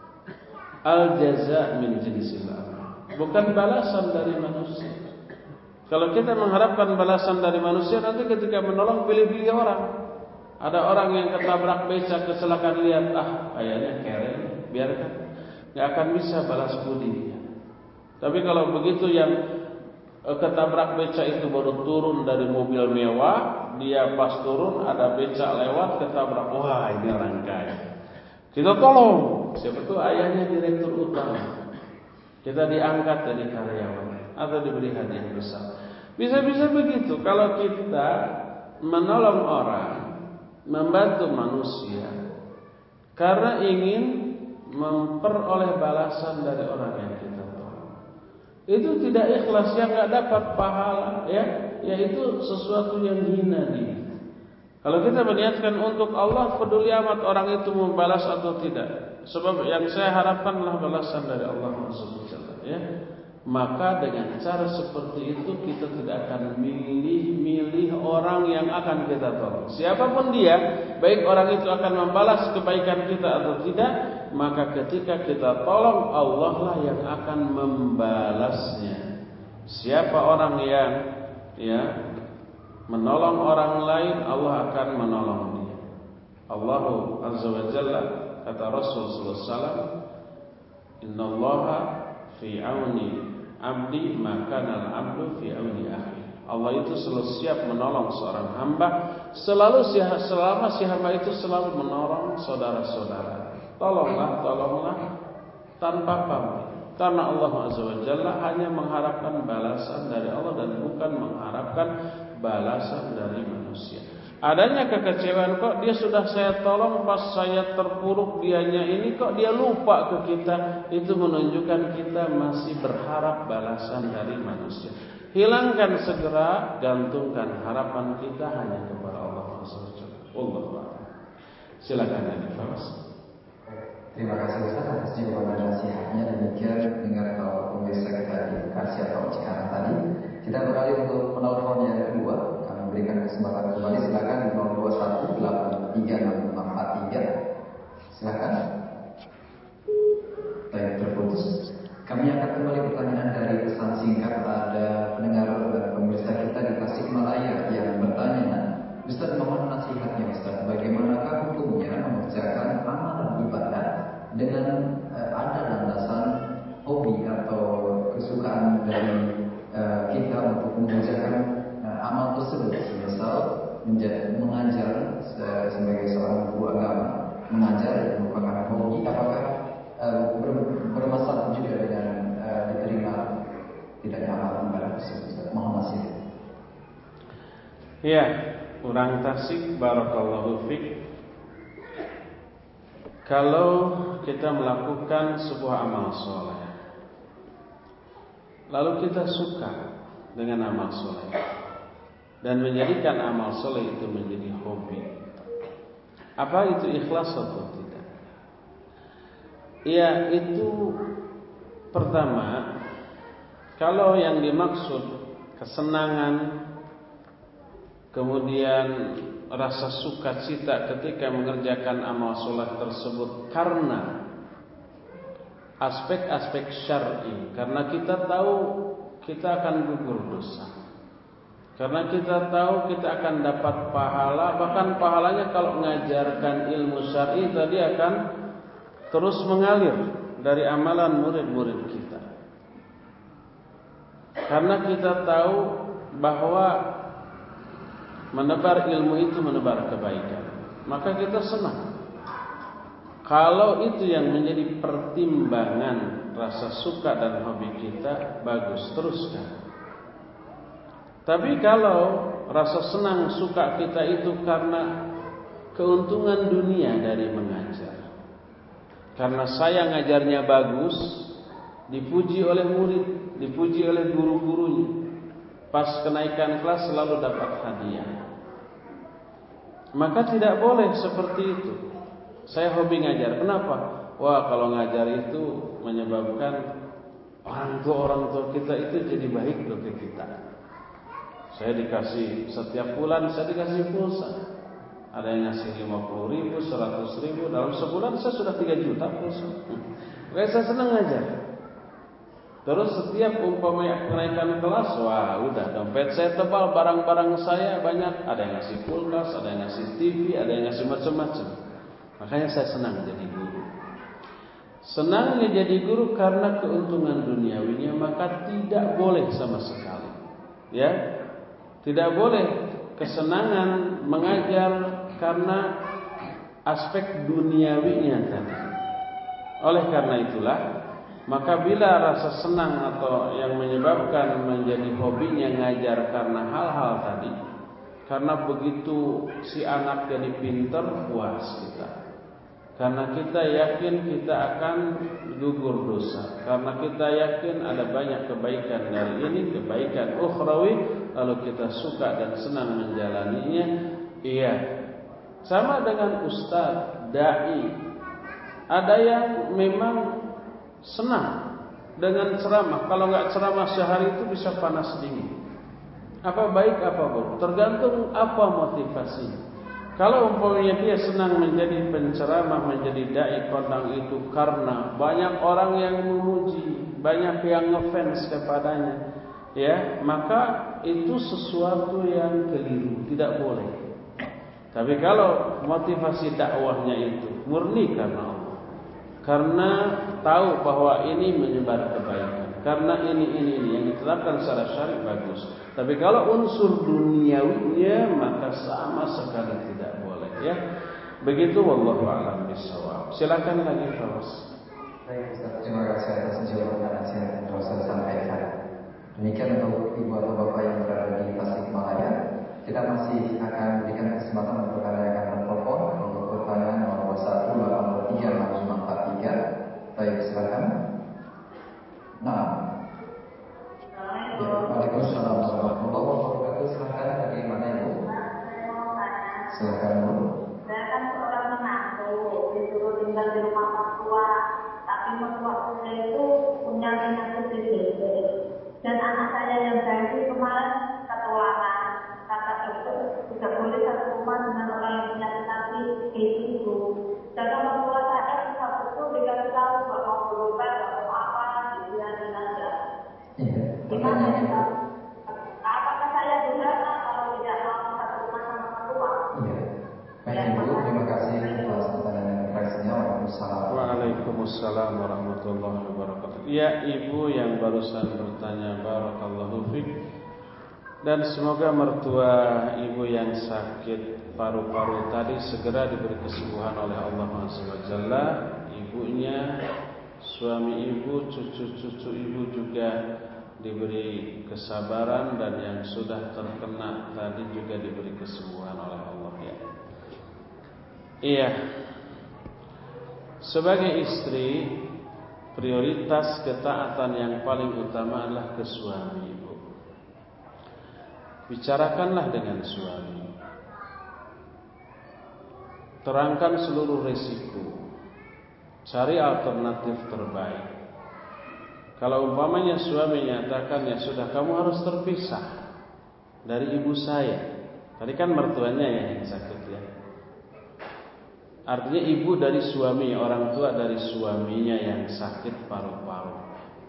Al-jaza' min jinsil amal, bukan balasan dari manusia. Kalau kita mengharapkan balasan dari manusia, nanti ketika menolong pilih-pilih orang. Ada orang yang ketabrak beca, kecelakaan, lihat, kayaknya kere, biarkan, nggak akan bisa balas budi. Tapi kalau begitu yang ketabrak beca itu baru turun dari mobil mewah, dia pas turun ada beca lewat, ketabrak, wah ini orang kaya, kita tolong. Siapa tuh ayahnya direktur utama, kita diangkat jadi karyawan atau diberi hadiah besar. Bisa-bisa begitu kalau kita menolong orang, membantu manusia karena ingin memperoleh balasan dari orang yang kita tolong. Itu tidak ikhlas, yang nggak dapat pahala, ya, yaitu sesuatu yang hina dia. Kalau kita meniatkan untuk Allah, peduli amat orang itu membalas atau tidak. Sebab yang saya harapkan adalah balasan dari Allah Subhanahu wa taala, ya. Maka dengan cara seperti itu kita tidak akan milih-milih orang yang akan kita tolong. Siapapun dia, baik orang itu akan membalas kebaikan kita atau tidak, maka ketika kita tolong, Allah lah yang akan membalasnya. Siapa orang yang menolong orang lain, Allah akan menolong dia. Allah Azza wa Jalla, kata Rasul sallallahu alaihi wasallam, "Innallaha fi auni abdi maka al-abdu fi auni akhi." Allah itu selalu siap menolong seorang hamba selama si hamba itu selalu menolong saudara-saudara. Tolonglah tanpa pamrih. Karena Allah Azza wa Jalla hanya mengharapkan balasan dari Allah dan bukan mengharapkan balasan dari manusia. Adanya kekecewaan, kok dia sudah saya tolong pas saya terpuruk, dianya ini kok dia lupa ke kita. Itu menunjukkan kita masih berharap balasan dari manusia. Hilangkan segera, gantungkan harapan kita hanya kepada Allah SWT. Wallahu a'lam. Silakan Nabi Fawas. Terima kasih Ustaz atas jawaban dan nasihatnya. Demikian dengan pemirsa kita di Bekasi atau Cikarang tadi. Kita beralih untuk penelpon yang kedua. Kami berikan kesempatan kembali. Silakan di 021-836-543. Silakan. Baik, terputus. Kami akan kembali pertanyaan dari pesan singkat. Ada pendengar dan pemirsa kita di Tasikmalaya yang bertanya, Ustaz, mohon nasihatnya Ustaz, bagaimanakah hukumnya mengerjakan amalan ibadah dengan ada landasan hobi atau kesukaan dari kita untuk mengerjakan amal tersebut, misal mengajar sebagai seorang guru agama, mengajar merupakan hobi, apakah bermasalah juga dengan diterima tidaknya amal ibadah tersebut? Mohon nasihat. Ya, orang Tasik, barakallahu fiik. Kalau kita melakukan sebuah amal soleh, lalu kita suka dengan amal soleh dan menjadikan amal soleh itu menjadi hobi, apa itu ikhlas atau tidak? Ya, itu pertama, kalau yang dimaksud kesenangan, kemudian rasa sukacita ketika mengerjakan amal soleh tersebut karena aspek-aspek syar'i, karena kita tahu kita akan gugur dosa, karena kita tahu kita akan dapat pahala, bahkan pahalanya kalau mengajarkan ilmu syar'i tadi akan terus mengalir dari amalan murid-murid kita, karena kita tahu bahwa menebar ilmu itu menebar kebaikan, maka kita senang. Kalau itu yang menjadi pertimbangan rasa suka dan hobi kita, bagus, teruskan. Tapi kalau rasa senang suka kita itu karena keuntungan dunia dari mengajar, karena saya ngajarnya bagus, dipuji oleh murid, dipuji oleh guru-gurunya, pas kenaikan kelas selalu dapat hadiah, maka tidak boleh seperti itu. Saya hobi ngajar, kenapa? Wah, kalau ngajar itu menyebabkan orang tua kita itu jadi baik bagi kita. Saya dikasih setiap bulan, saya dikasih pulsa. Ada yang ngasih 50.000, 100.000, dalam sebulan saya sudah 3 juta pulsa. Saya senang ngajar. Terus setiap umpamanya kenaikan kelas, wah udah dompet saya tebal, barang-barang saya banyak. Ada yang ngasih kulkas, ada yang ngasih TV, ada yang ngasih macam-macam. Makanya saya senang jadi guru. Senangnya jadi guru karena keuntungan duniawinya, maka tidak boleh sama sekali. Ya, tidak boleh kesenangan mengajar karena aspek duniawinya tadi. Oleh karena itulah, maka bila rasa senang atau yang menyebabkan menjadi hobinya ngajar karena hal-hal tadi, karena begitu si anak jadi pinter, puas kita. Karena kita yakin kita akan gugur dosa, karena kita yakin ada banyak kebaikan dari ini, kebaikan ukhrawi, lalu kita suka dan senang menjalaninya. Iya, sama dengan ustaz, dai. Ada yang memang senang dengan ceramah. Kalau nggak ceramah sehari itu bisa panas dingin. Apa baik apa buruk, tergantung apa motivasinya. Kalau umpamanya dia senang menjadi penceramah, menjadi dai kondang itu karena banyak orang yang memuji, banyak yang ngefans kepadanya, ya, maka itu sesuatu yang keliru, tidak boleh. Tapi kalau motivasi dakwahnya itu murni karena Allah, karena tahu bahwa ini menyebar kebaikan, karena ini yang ditetapkan secara syar'i, bagus. Tapi kalau unsur duniawinya, maka sama sekali tidak boleh, ya. Begitu, wallahu a'lam bishawab. Silakan lagi, Fawas. Baik, Ustaz, terima kasih atas jawaban dan nasihat yang telah saya sampaikan. Demikian untuk ibu atau bapak yang berada di Tasikmalaya, kita masih akan berikan kesempatan untuk Anda yang akan bertelepon untuk pertanyaan nomor 1-833-6543. Baik, silakan. Nah, ya, waalaikumsalam Silakan Bu. Saya kan seorang menantu, disuruh tinggal di rumah mertua, tapi mertua saya itu punya penyakit TBC. Dan anak saya yang bayi kemarin ketularan, kata dokter tidak boleh satu rumah dengan orang yang punya penyakit itu. Dan mertua saya bisa betul dikasih tahu nggak mau berobat, nggak mau apa, dibiarin aja. Iya. Gimana ya? Apakah saya durhaka kalau tidak mau satu rumah sama mertua? Iya. Baik Ibu, terima kasih atas pertanyaan dan reaksinya. Waalaikumsalam. Waalaikumsalam warahmatullahi wabarakatuh. Ya, Ibu yang barusan bertanya, barakallahu fik. Dan semoga mertua Ibu yang sakit paru-paru tadi segera diberi kesembuhan oleh Allah SWT. Ibunya, suami Ibu, cucu-cucu Ibu juga diberi kesabaran, dan yang sudah terkena tadi juga diberi kesembuhan oleh Allah, ya. Iya. Sebagai istri, prioritas ketaatan yang paling utama adalah ke suami Ibu. Bicarakanlah dengan suami. Terangkan seluruh risiko. Cari alternatif terbaik. Kalau umpamanya suami nyatakan, ya sudah, kamu harus terpisah dari ibu saya. Tadi kan mertuanya yang sakit, ya. Artinya ibu dari suami, orang tua dari suaminya yang sakit paru-paru.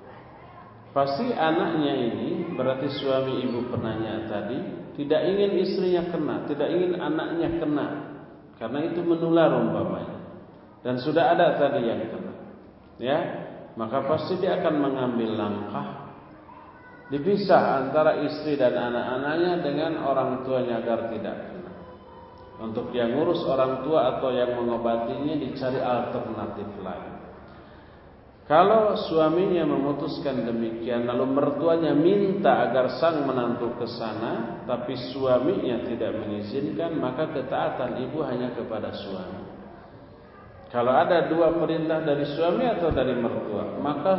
Pasti anaknya ini, berarti suami ibu penanya tadi, tidak ingin istrinya kena, tidak ingin anaknya kena, karena itu menular umpamanya. Dan sudah ada tadi yang kena, ya, maka pasti dia akan mengambil langkah dipisah antara istri dan anak-anaknya dengan orang tuanya agar tidak kena. Untuk yang ngurus orang tua atau yang mengobatinya dicari alternatif lain. Kalau suaminya memutuskan demikian, lalu mertuanya minta agar sang menantu ke sana, tapi suaminya tidak mengizinkan, maka ketaatan ibu hanya kepada suami. Kalau ada dua perintah dari suami atau dari mertua, maka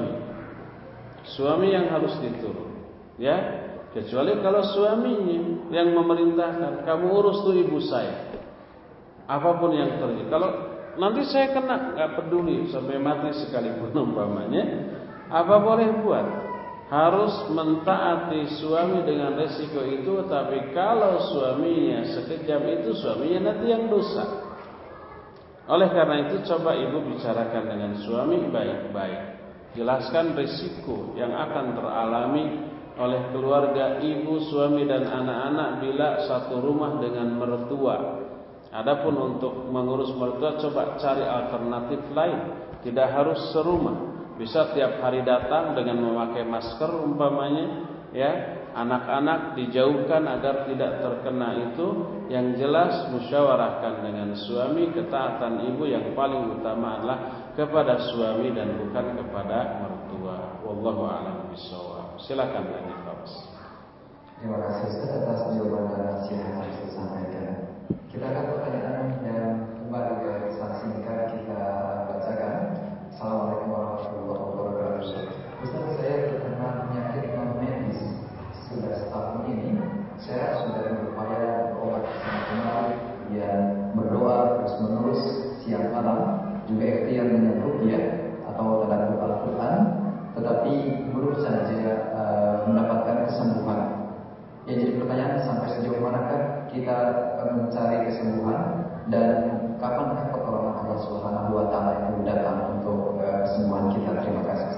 suami yang harus diturun, ya. Kecuali kalau suaminya yang memerintahkan, kamu urus tuh ibu saya, apapun yang terjadi. Kalau nanti saya kena, nggak peduli sampai mati sekalipun umpamanya, apa boleh buat? Harus mentaati suami dengan resiko itu. Tapi kalau suaminya sekejam itu, suaminya nanti yang dosa. Oleh karena itu, coba ibu bicarakan dengan suami baik-baik. Jelaskan risiko yang akan teralami oleh keluarga ibu, suami dan anak-anak bila satu rumah dengan mertua. Adapun untuk mengurus mertua, coba cari alternatif lain. Tidak harus serumah. Bisa tiap hari datang dengan memakai masker umpamanya, ya. Anak-anak dijauhkan agar tidak terkena itu. Yang jelas musyawarahkan dengan suami. Ketaatan ibu yang paling utama adalah kepada suami dan bukan kepada mertua. Wallahu a'lam bishawab. Silakan lagi, Pak. Terima kasih Ustaz atas jawaban dan nasihat yang saya sampaikan. Kita akan pertanyaan yang kembali ke pesan singkat kita bacakan. Assalamualaikum warahmatullahi wabarakatuh. Ustaz, saya terkena penyakit non medis sudah setahun ini. Saya sudah berupaya berobat kesana kemari, dan berdoa terus menerus siang malam, juga ikhtiar dengan ruqyah atau tadabbur Al-Quran, tetapi belum saja mendapatkan kesembuhan. Ya, jadi pertanyaan, sampai sejauh manakah kita mencari kesembuhan, dan kapankah pertolongan Allah Subhanahu wa taala itu datang untuk kesembuhan kita? Terima kasih.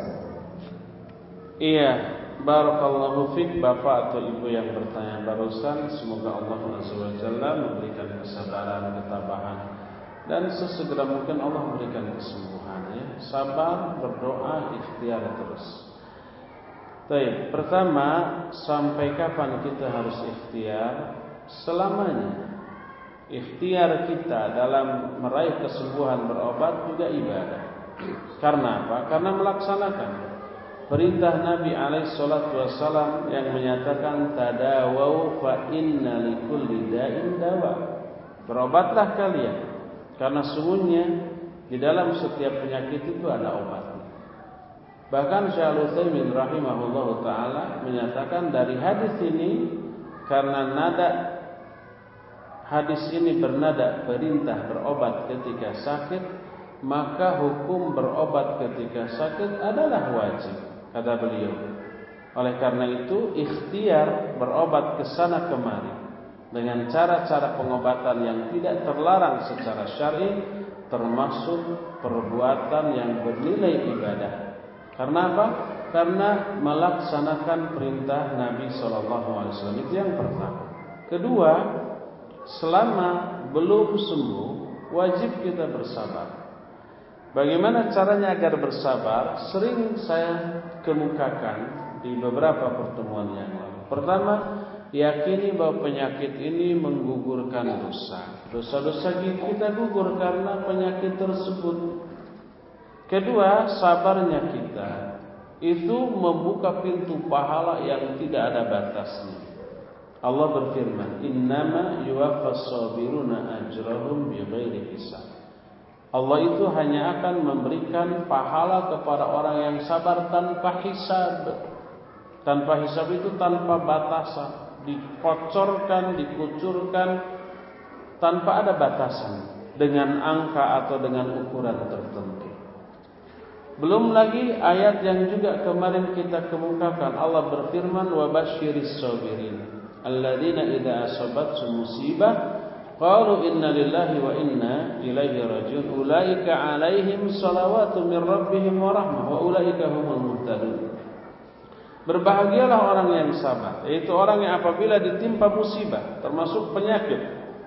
Iya, barakallahu fik Bapak atau Ibu yang bertanya barusan. Semoga Allah Azza wa Jalla memberikan kesabaran, ketabahan, dan sesegera mungkin Allah memberikan kesembuhan, ya. Sabar, berdoa, ikhtiar terus. Baik, pertama, sampai kapan kita harus ikhtiar? Selamanya. Ikhtiar kita dalam meraih kesembuhan berobat juga ibadah. Karena apa? Karena melaksanakan perintah Nabi SAW yang menyatakan tadawau fa inna likulli da'in dawa. Berobatlah kalian, karena sungguhnya di dalam setiap penyakit itu ada obat. Bahkan Syekh Al-Utsaimin rahimahullahu taala menyatakan dari hadis ini, karena nada hadis ini bernada perintah berobat ketika sakit, maka hukum berobat ketika sakit adalah wajib, kata beliau. Oleh karena itu, ikhtiar berobat ke sana kemari dengan cara-cara pengobatan yang tidak terlarang secara syar'i termasuk perbuatan yang bernilai ibadah. Karena apa? Karena melaksanakan perintah Nabi SAW. Itu yang pertama. Kedua, selama belum sembuh, wajib kita bersabar. Bagaimana caranya agar bersabar? Sering saya kemukakan di beberapa pertemuan yang lalu. Pertama, yakini bahwa penyakit ini menggugurkan dosa. Dosa-dosa kita gugur karena penyakit tersebut. Kedua, sabarnya kita itu membuka pintu pahala yang tidak ada batasnya. Allah berfirman, "Innama yuwaffas sabiruna ajrahum bighairi hisab." Allah itu hanya akan memberikan pahala kepada orang yang sabar tanpa hisab. Tanpa hisab itu tanpa batasan, dikocorkan, dikucurkan tanpa ada batasan dengan angka atau dengan ukuran tertentu. Belum lagi ayat yang juga kemarin kita kemukakan, Allah berfirman, "Wa basyiris sabirin alladzina idza asabathum musibah qalu inna lillahi wa inna ilaihi rajiun ulaika alaihim salawatu min rabbihim wa rahmah wa ulaika humul muhtadun." Berbahagialah orang yang sabar, yaitu orang yang apabila ditimpa musibah, termasuk penyakit,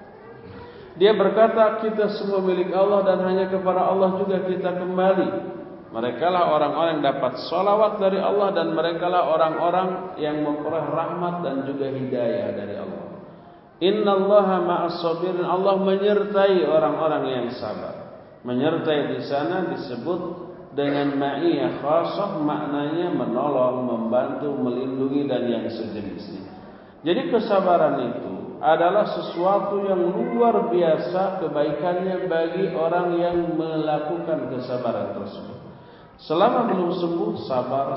dia berkata, kita semua milik Allah dan hanya kepada Allah juga kita kembali. Merekalah orang-orang yang dapat salawat dari Allah dan merekalah orang-orang yang memperoleh rahmat dan juga hidayah dari Allah. Innallaha ma'as sabirin. Allah menyertai orang-orang yang sabar. Menyertai di sana disebut dengan ma'iyah khasah, maknanya menolong, membantu, melindungi dan yang sejenisnya. Jadi kesabaran itu adalah sesuatu yang luar biasa kebaikannya bagi orang yang melakukan kesabaran tersebut. Selama belum sembuh, sabar.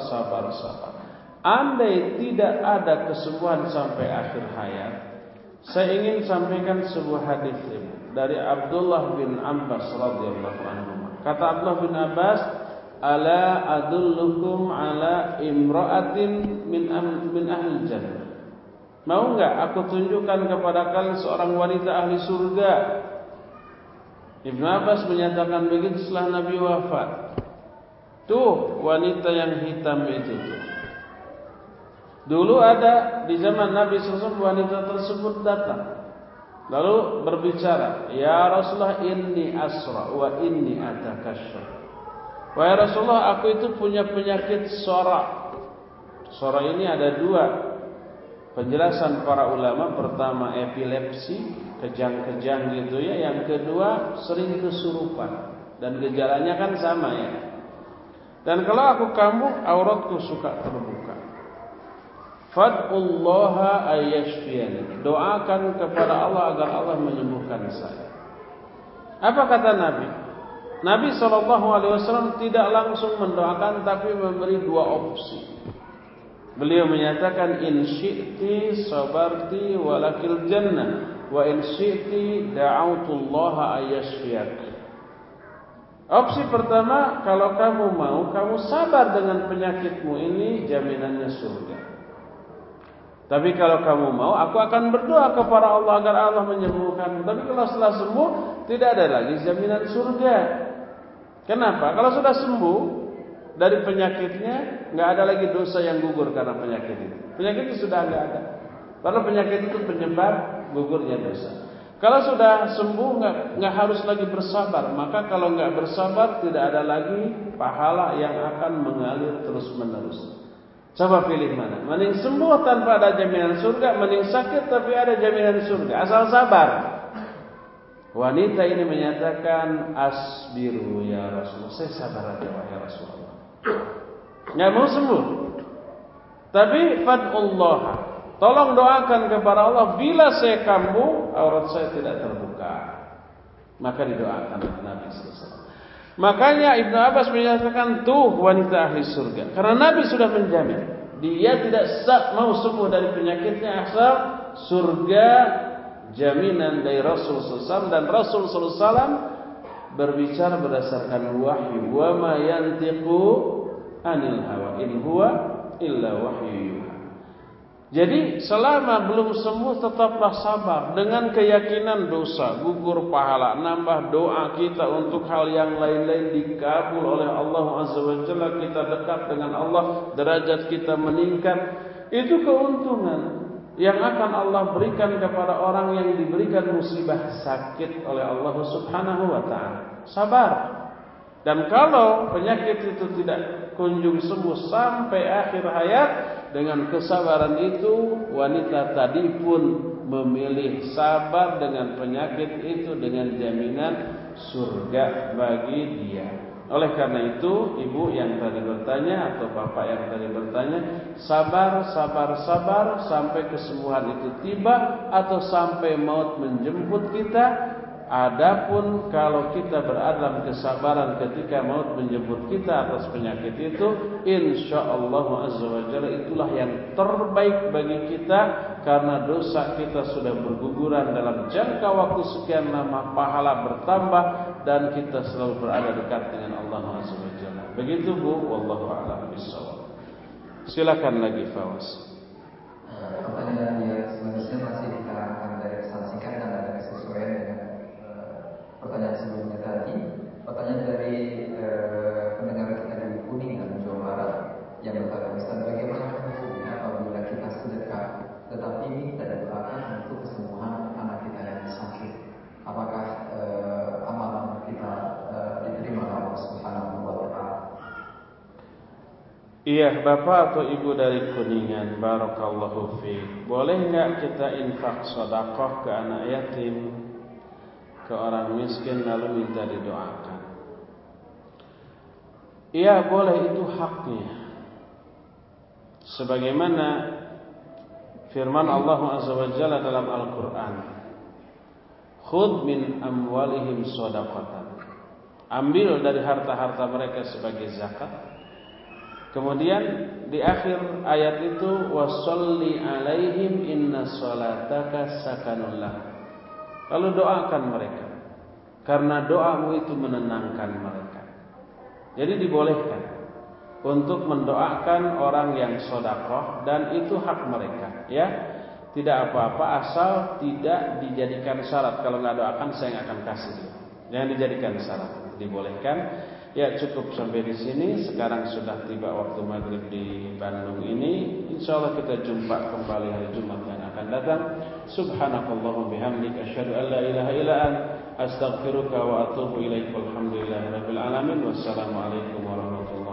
Andai tidak ada kesembuhan sampai akhir hayat, saya ingin sampaikan sebuah hadis dari Abdullah bin Abbas radhiyallahu anhu. Kata Abdullah bin Abbas, "Ala adullukum ala imra'atin min ahli jannah." Mau enggak aku tunjukkan kepada kalian seorang wanita ahli surga? Ibnu Abbas menyatakan begitu setelah Nabi wafat. Tuh wanita yang hitam itu tuh. Dulu ada di zaman Nabi SAW, wanita tersebut datang lalu berbicara, "Ya Rasulullah, inni asra wa inni atakashaf." Wahai Rasulullah, aku itu punya penyakit sora. Sora ini ada dua penjelasan para ulama. Pertama epilepsi, kejang-kejang gitu ya. Yang kedua sering kesurupan. Dan gejalanya kan sama ya. Dan kalau aku kambuh, auratku suka terbuka. Fad'ullaha ayyashfiyani. Doakan kepada Allah agar Allah menyembuhkan saya. Apa kata Nabi? Nabi SAW tidak langsung mendoakan, tapi memberi dua opsi. Beliau menyatakan, "In syi'ti sabarti walakil jannah, wa in syi'ti da'autullaha ayyashfiyak." Opsi pertama, kalau kamu mau, kamu sabar dengan penyakitmu ini, jaminannya surga. Tapi kalau kamu mau, aku akan berdoa kepada Allah agar Allah menyembuhkan. Tapi kalau setelah sembuh, tidak ada lagi jaminan surga. Kenapa? Kalau sudah sembuh dari penyakitnya, nggak ada lagi dosa yang gugur karena penyakit itu. Penyakit itu sudah nggak ada. Karena penyakit itu penyebab gugurnya dosa. Kalau sudah sembuh, nggak harus lagi bersabar. Maka kalau nggak bersabar, tidak ada lagi pahala yang akan mengalir terus menerus. Coba pilih mana? Mending sembuh tanpa ada jaminan surga, mending sakit tapi ada jaminan surga. Asal sabar. Wanita ini menyatakan, "Asbiru ya Rasulullah." Saya sabar aja wahai Rasulullah. Nggak mau sembuh. Tapi fad'ullah. Tolong doakan kepada Allah, bila saya kambuh, aurat saya tidak terbuka. Maka didoakan oleh Nabi SAW. Makanya Ibnu Abbas menyatakan, tuh wanita ahli surga. Karena Nabi sudah menjamin, dia tidak mau sembuh dari penyakitnya asal surga jaminan dari Rasul SAW, dan Rasul SAW berbicara berdasarkan wahyu. Wa ma yantiqu anil hawa in huwa illa wahyu yuha. Jadi selama belum sembuh tetaplah sabar dengan keyakinan dosa gugur pahala, nambah doa kita untuk hal yang lain-lain dikabul oleh Allah Azza wa Jalla, kita dekat dengan Allah, derajat kita meningkat. Itu keuntungan yang akan Allah berikan kepada orang yang diberikan musibah sakit oleh Allah Subhanahu wa taala. Sabar. Dan kalau penyakit itu tidak kunjung sembuh sampai akhir hayat, dengan kesabaran itu wanita tadi pun memilih sabar dengan penyakit itu dengan jaminan surga bagi dia. Oleh karena itu, ibu yang tadi bertanya atau bapak yang tadi bertanya, sabar sampai kesembuhan itu tiba atau sampai maut menjemput kita. Adapun kalau kita berada dalam kesabaran ketika maut menjemput kita atas penyakit itu, insyaallah azza wa jalla itulah yang terbaik bagi kita, karena dosa kita sudah berguguran dalam jangka waktu sekian lama, pahala bertambah, dan kita selalu berada dekat dengan Allah azza wa jalla. Begitu Bu, wallahu a'lam bishawab. Silakan lagi Fawaz. Pertanyaan yang selanjutnya masih kita akan dari pesan singkat dan ada kesesuaian dengan pertanyaan sebelumnya tadi. Pertanyaan dari pendengar kita di Kuningan, Jawa Barat, yang bertanya, Ustaz, bagaimana hukumnya apabila kita sedekah tetapi minta doakan untuk kesembuhan anak kita yang sakit? Apakah amalan kita diterima Allah Subhanahu wa taala? Iya, Bapak atau Ibu dari Kuningan, barakallahu fiik. Boleh enggak kita infak sedekah ke anak yatim, ke orang miskin, lalu minta didoakan? Iya, boleh, itu haknya. Sebagaimana firman Allah Azza wa Jalla dalam Al-Quran, khudh min amwalihim shadaqatan. Ambil dari harta-harta mereka sebagai zakat. Kemudian di akhir ayat itu, washolli alaihim inna sholataka sakanun lahum. Lalu doakan mereka, karena doamu itu menenangkan mereka. Jadi dibolehkan untuk mendoakan orang yang sedekah, dan itu hak mereka, ya. Tidak apa-apa asal tidak dijadikan syarat. Kalau nggak doakan saya nggak akan kasih. Jangan dijadikan syarat, dibolehkan. Ya, cukup sampai di sini. Sekarang sudah tiba waktu maghrib di Bandung ini. Insyaallah kita jumpa kembali hari Jumat yang akan datang. Subhanakallahumma bihamdika asyhadu an la ilaha illa anta astaghfiruka wa atubu ilaik. Walhamdulillahirabbil alamin. Wassalamualaikum warahmatullahi wabarakatuh.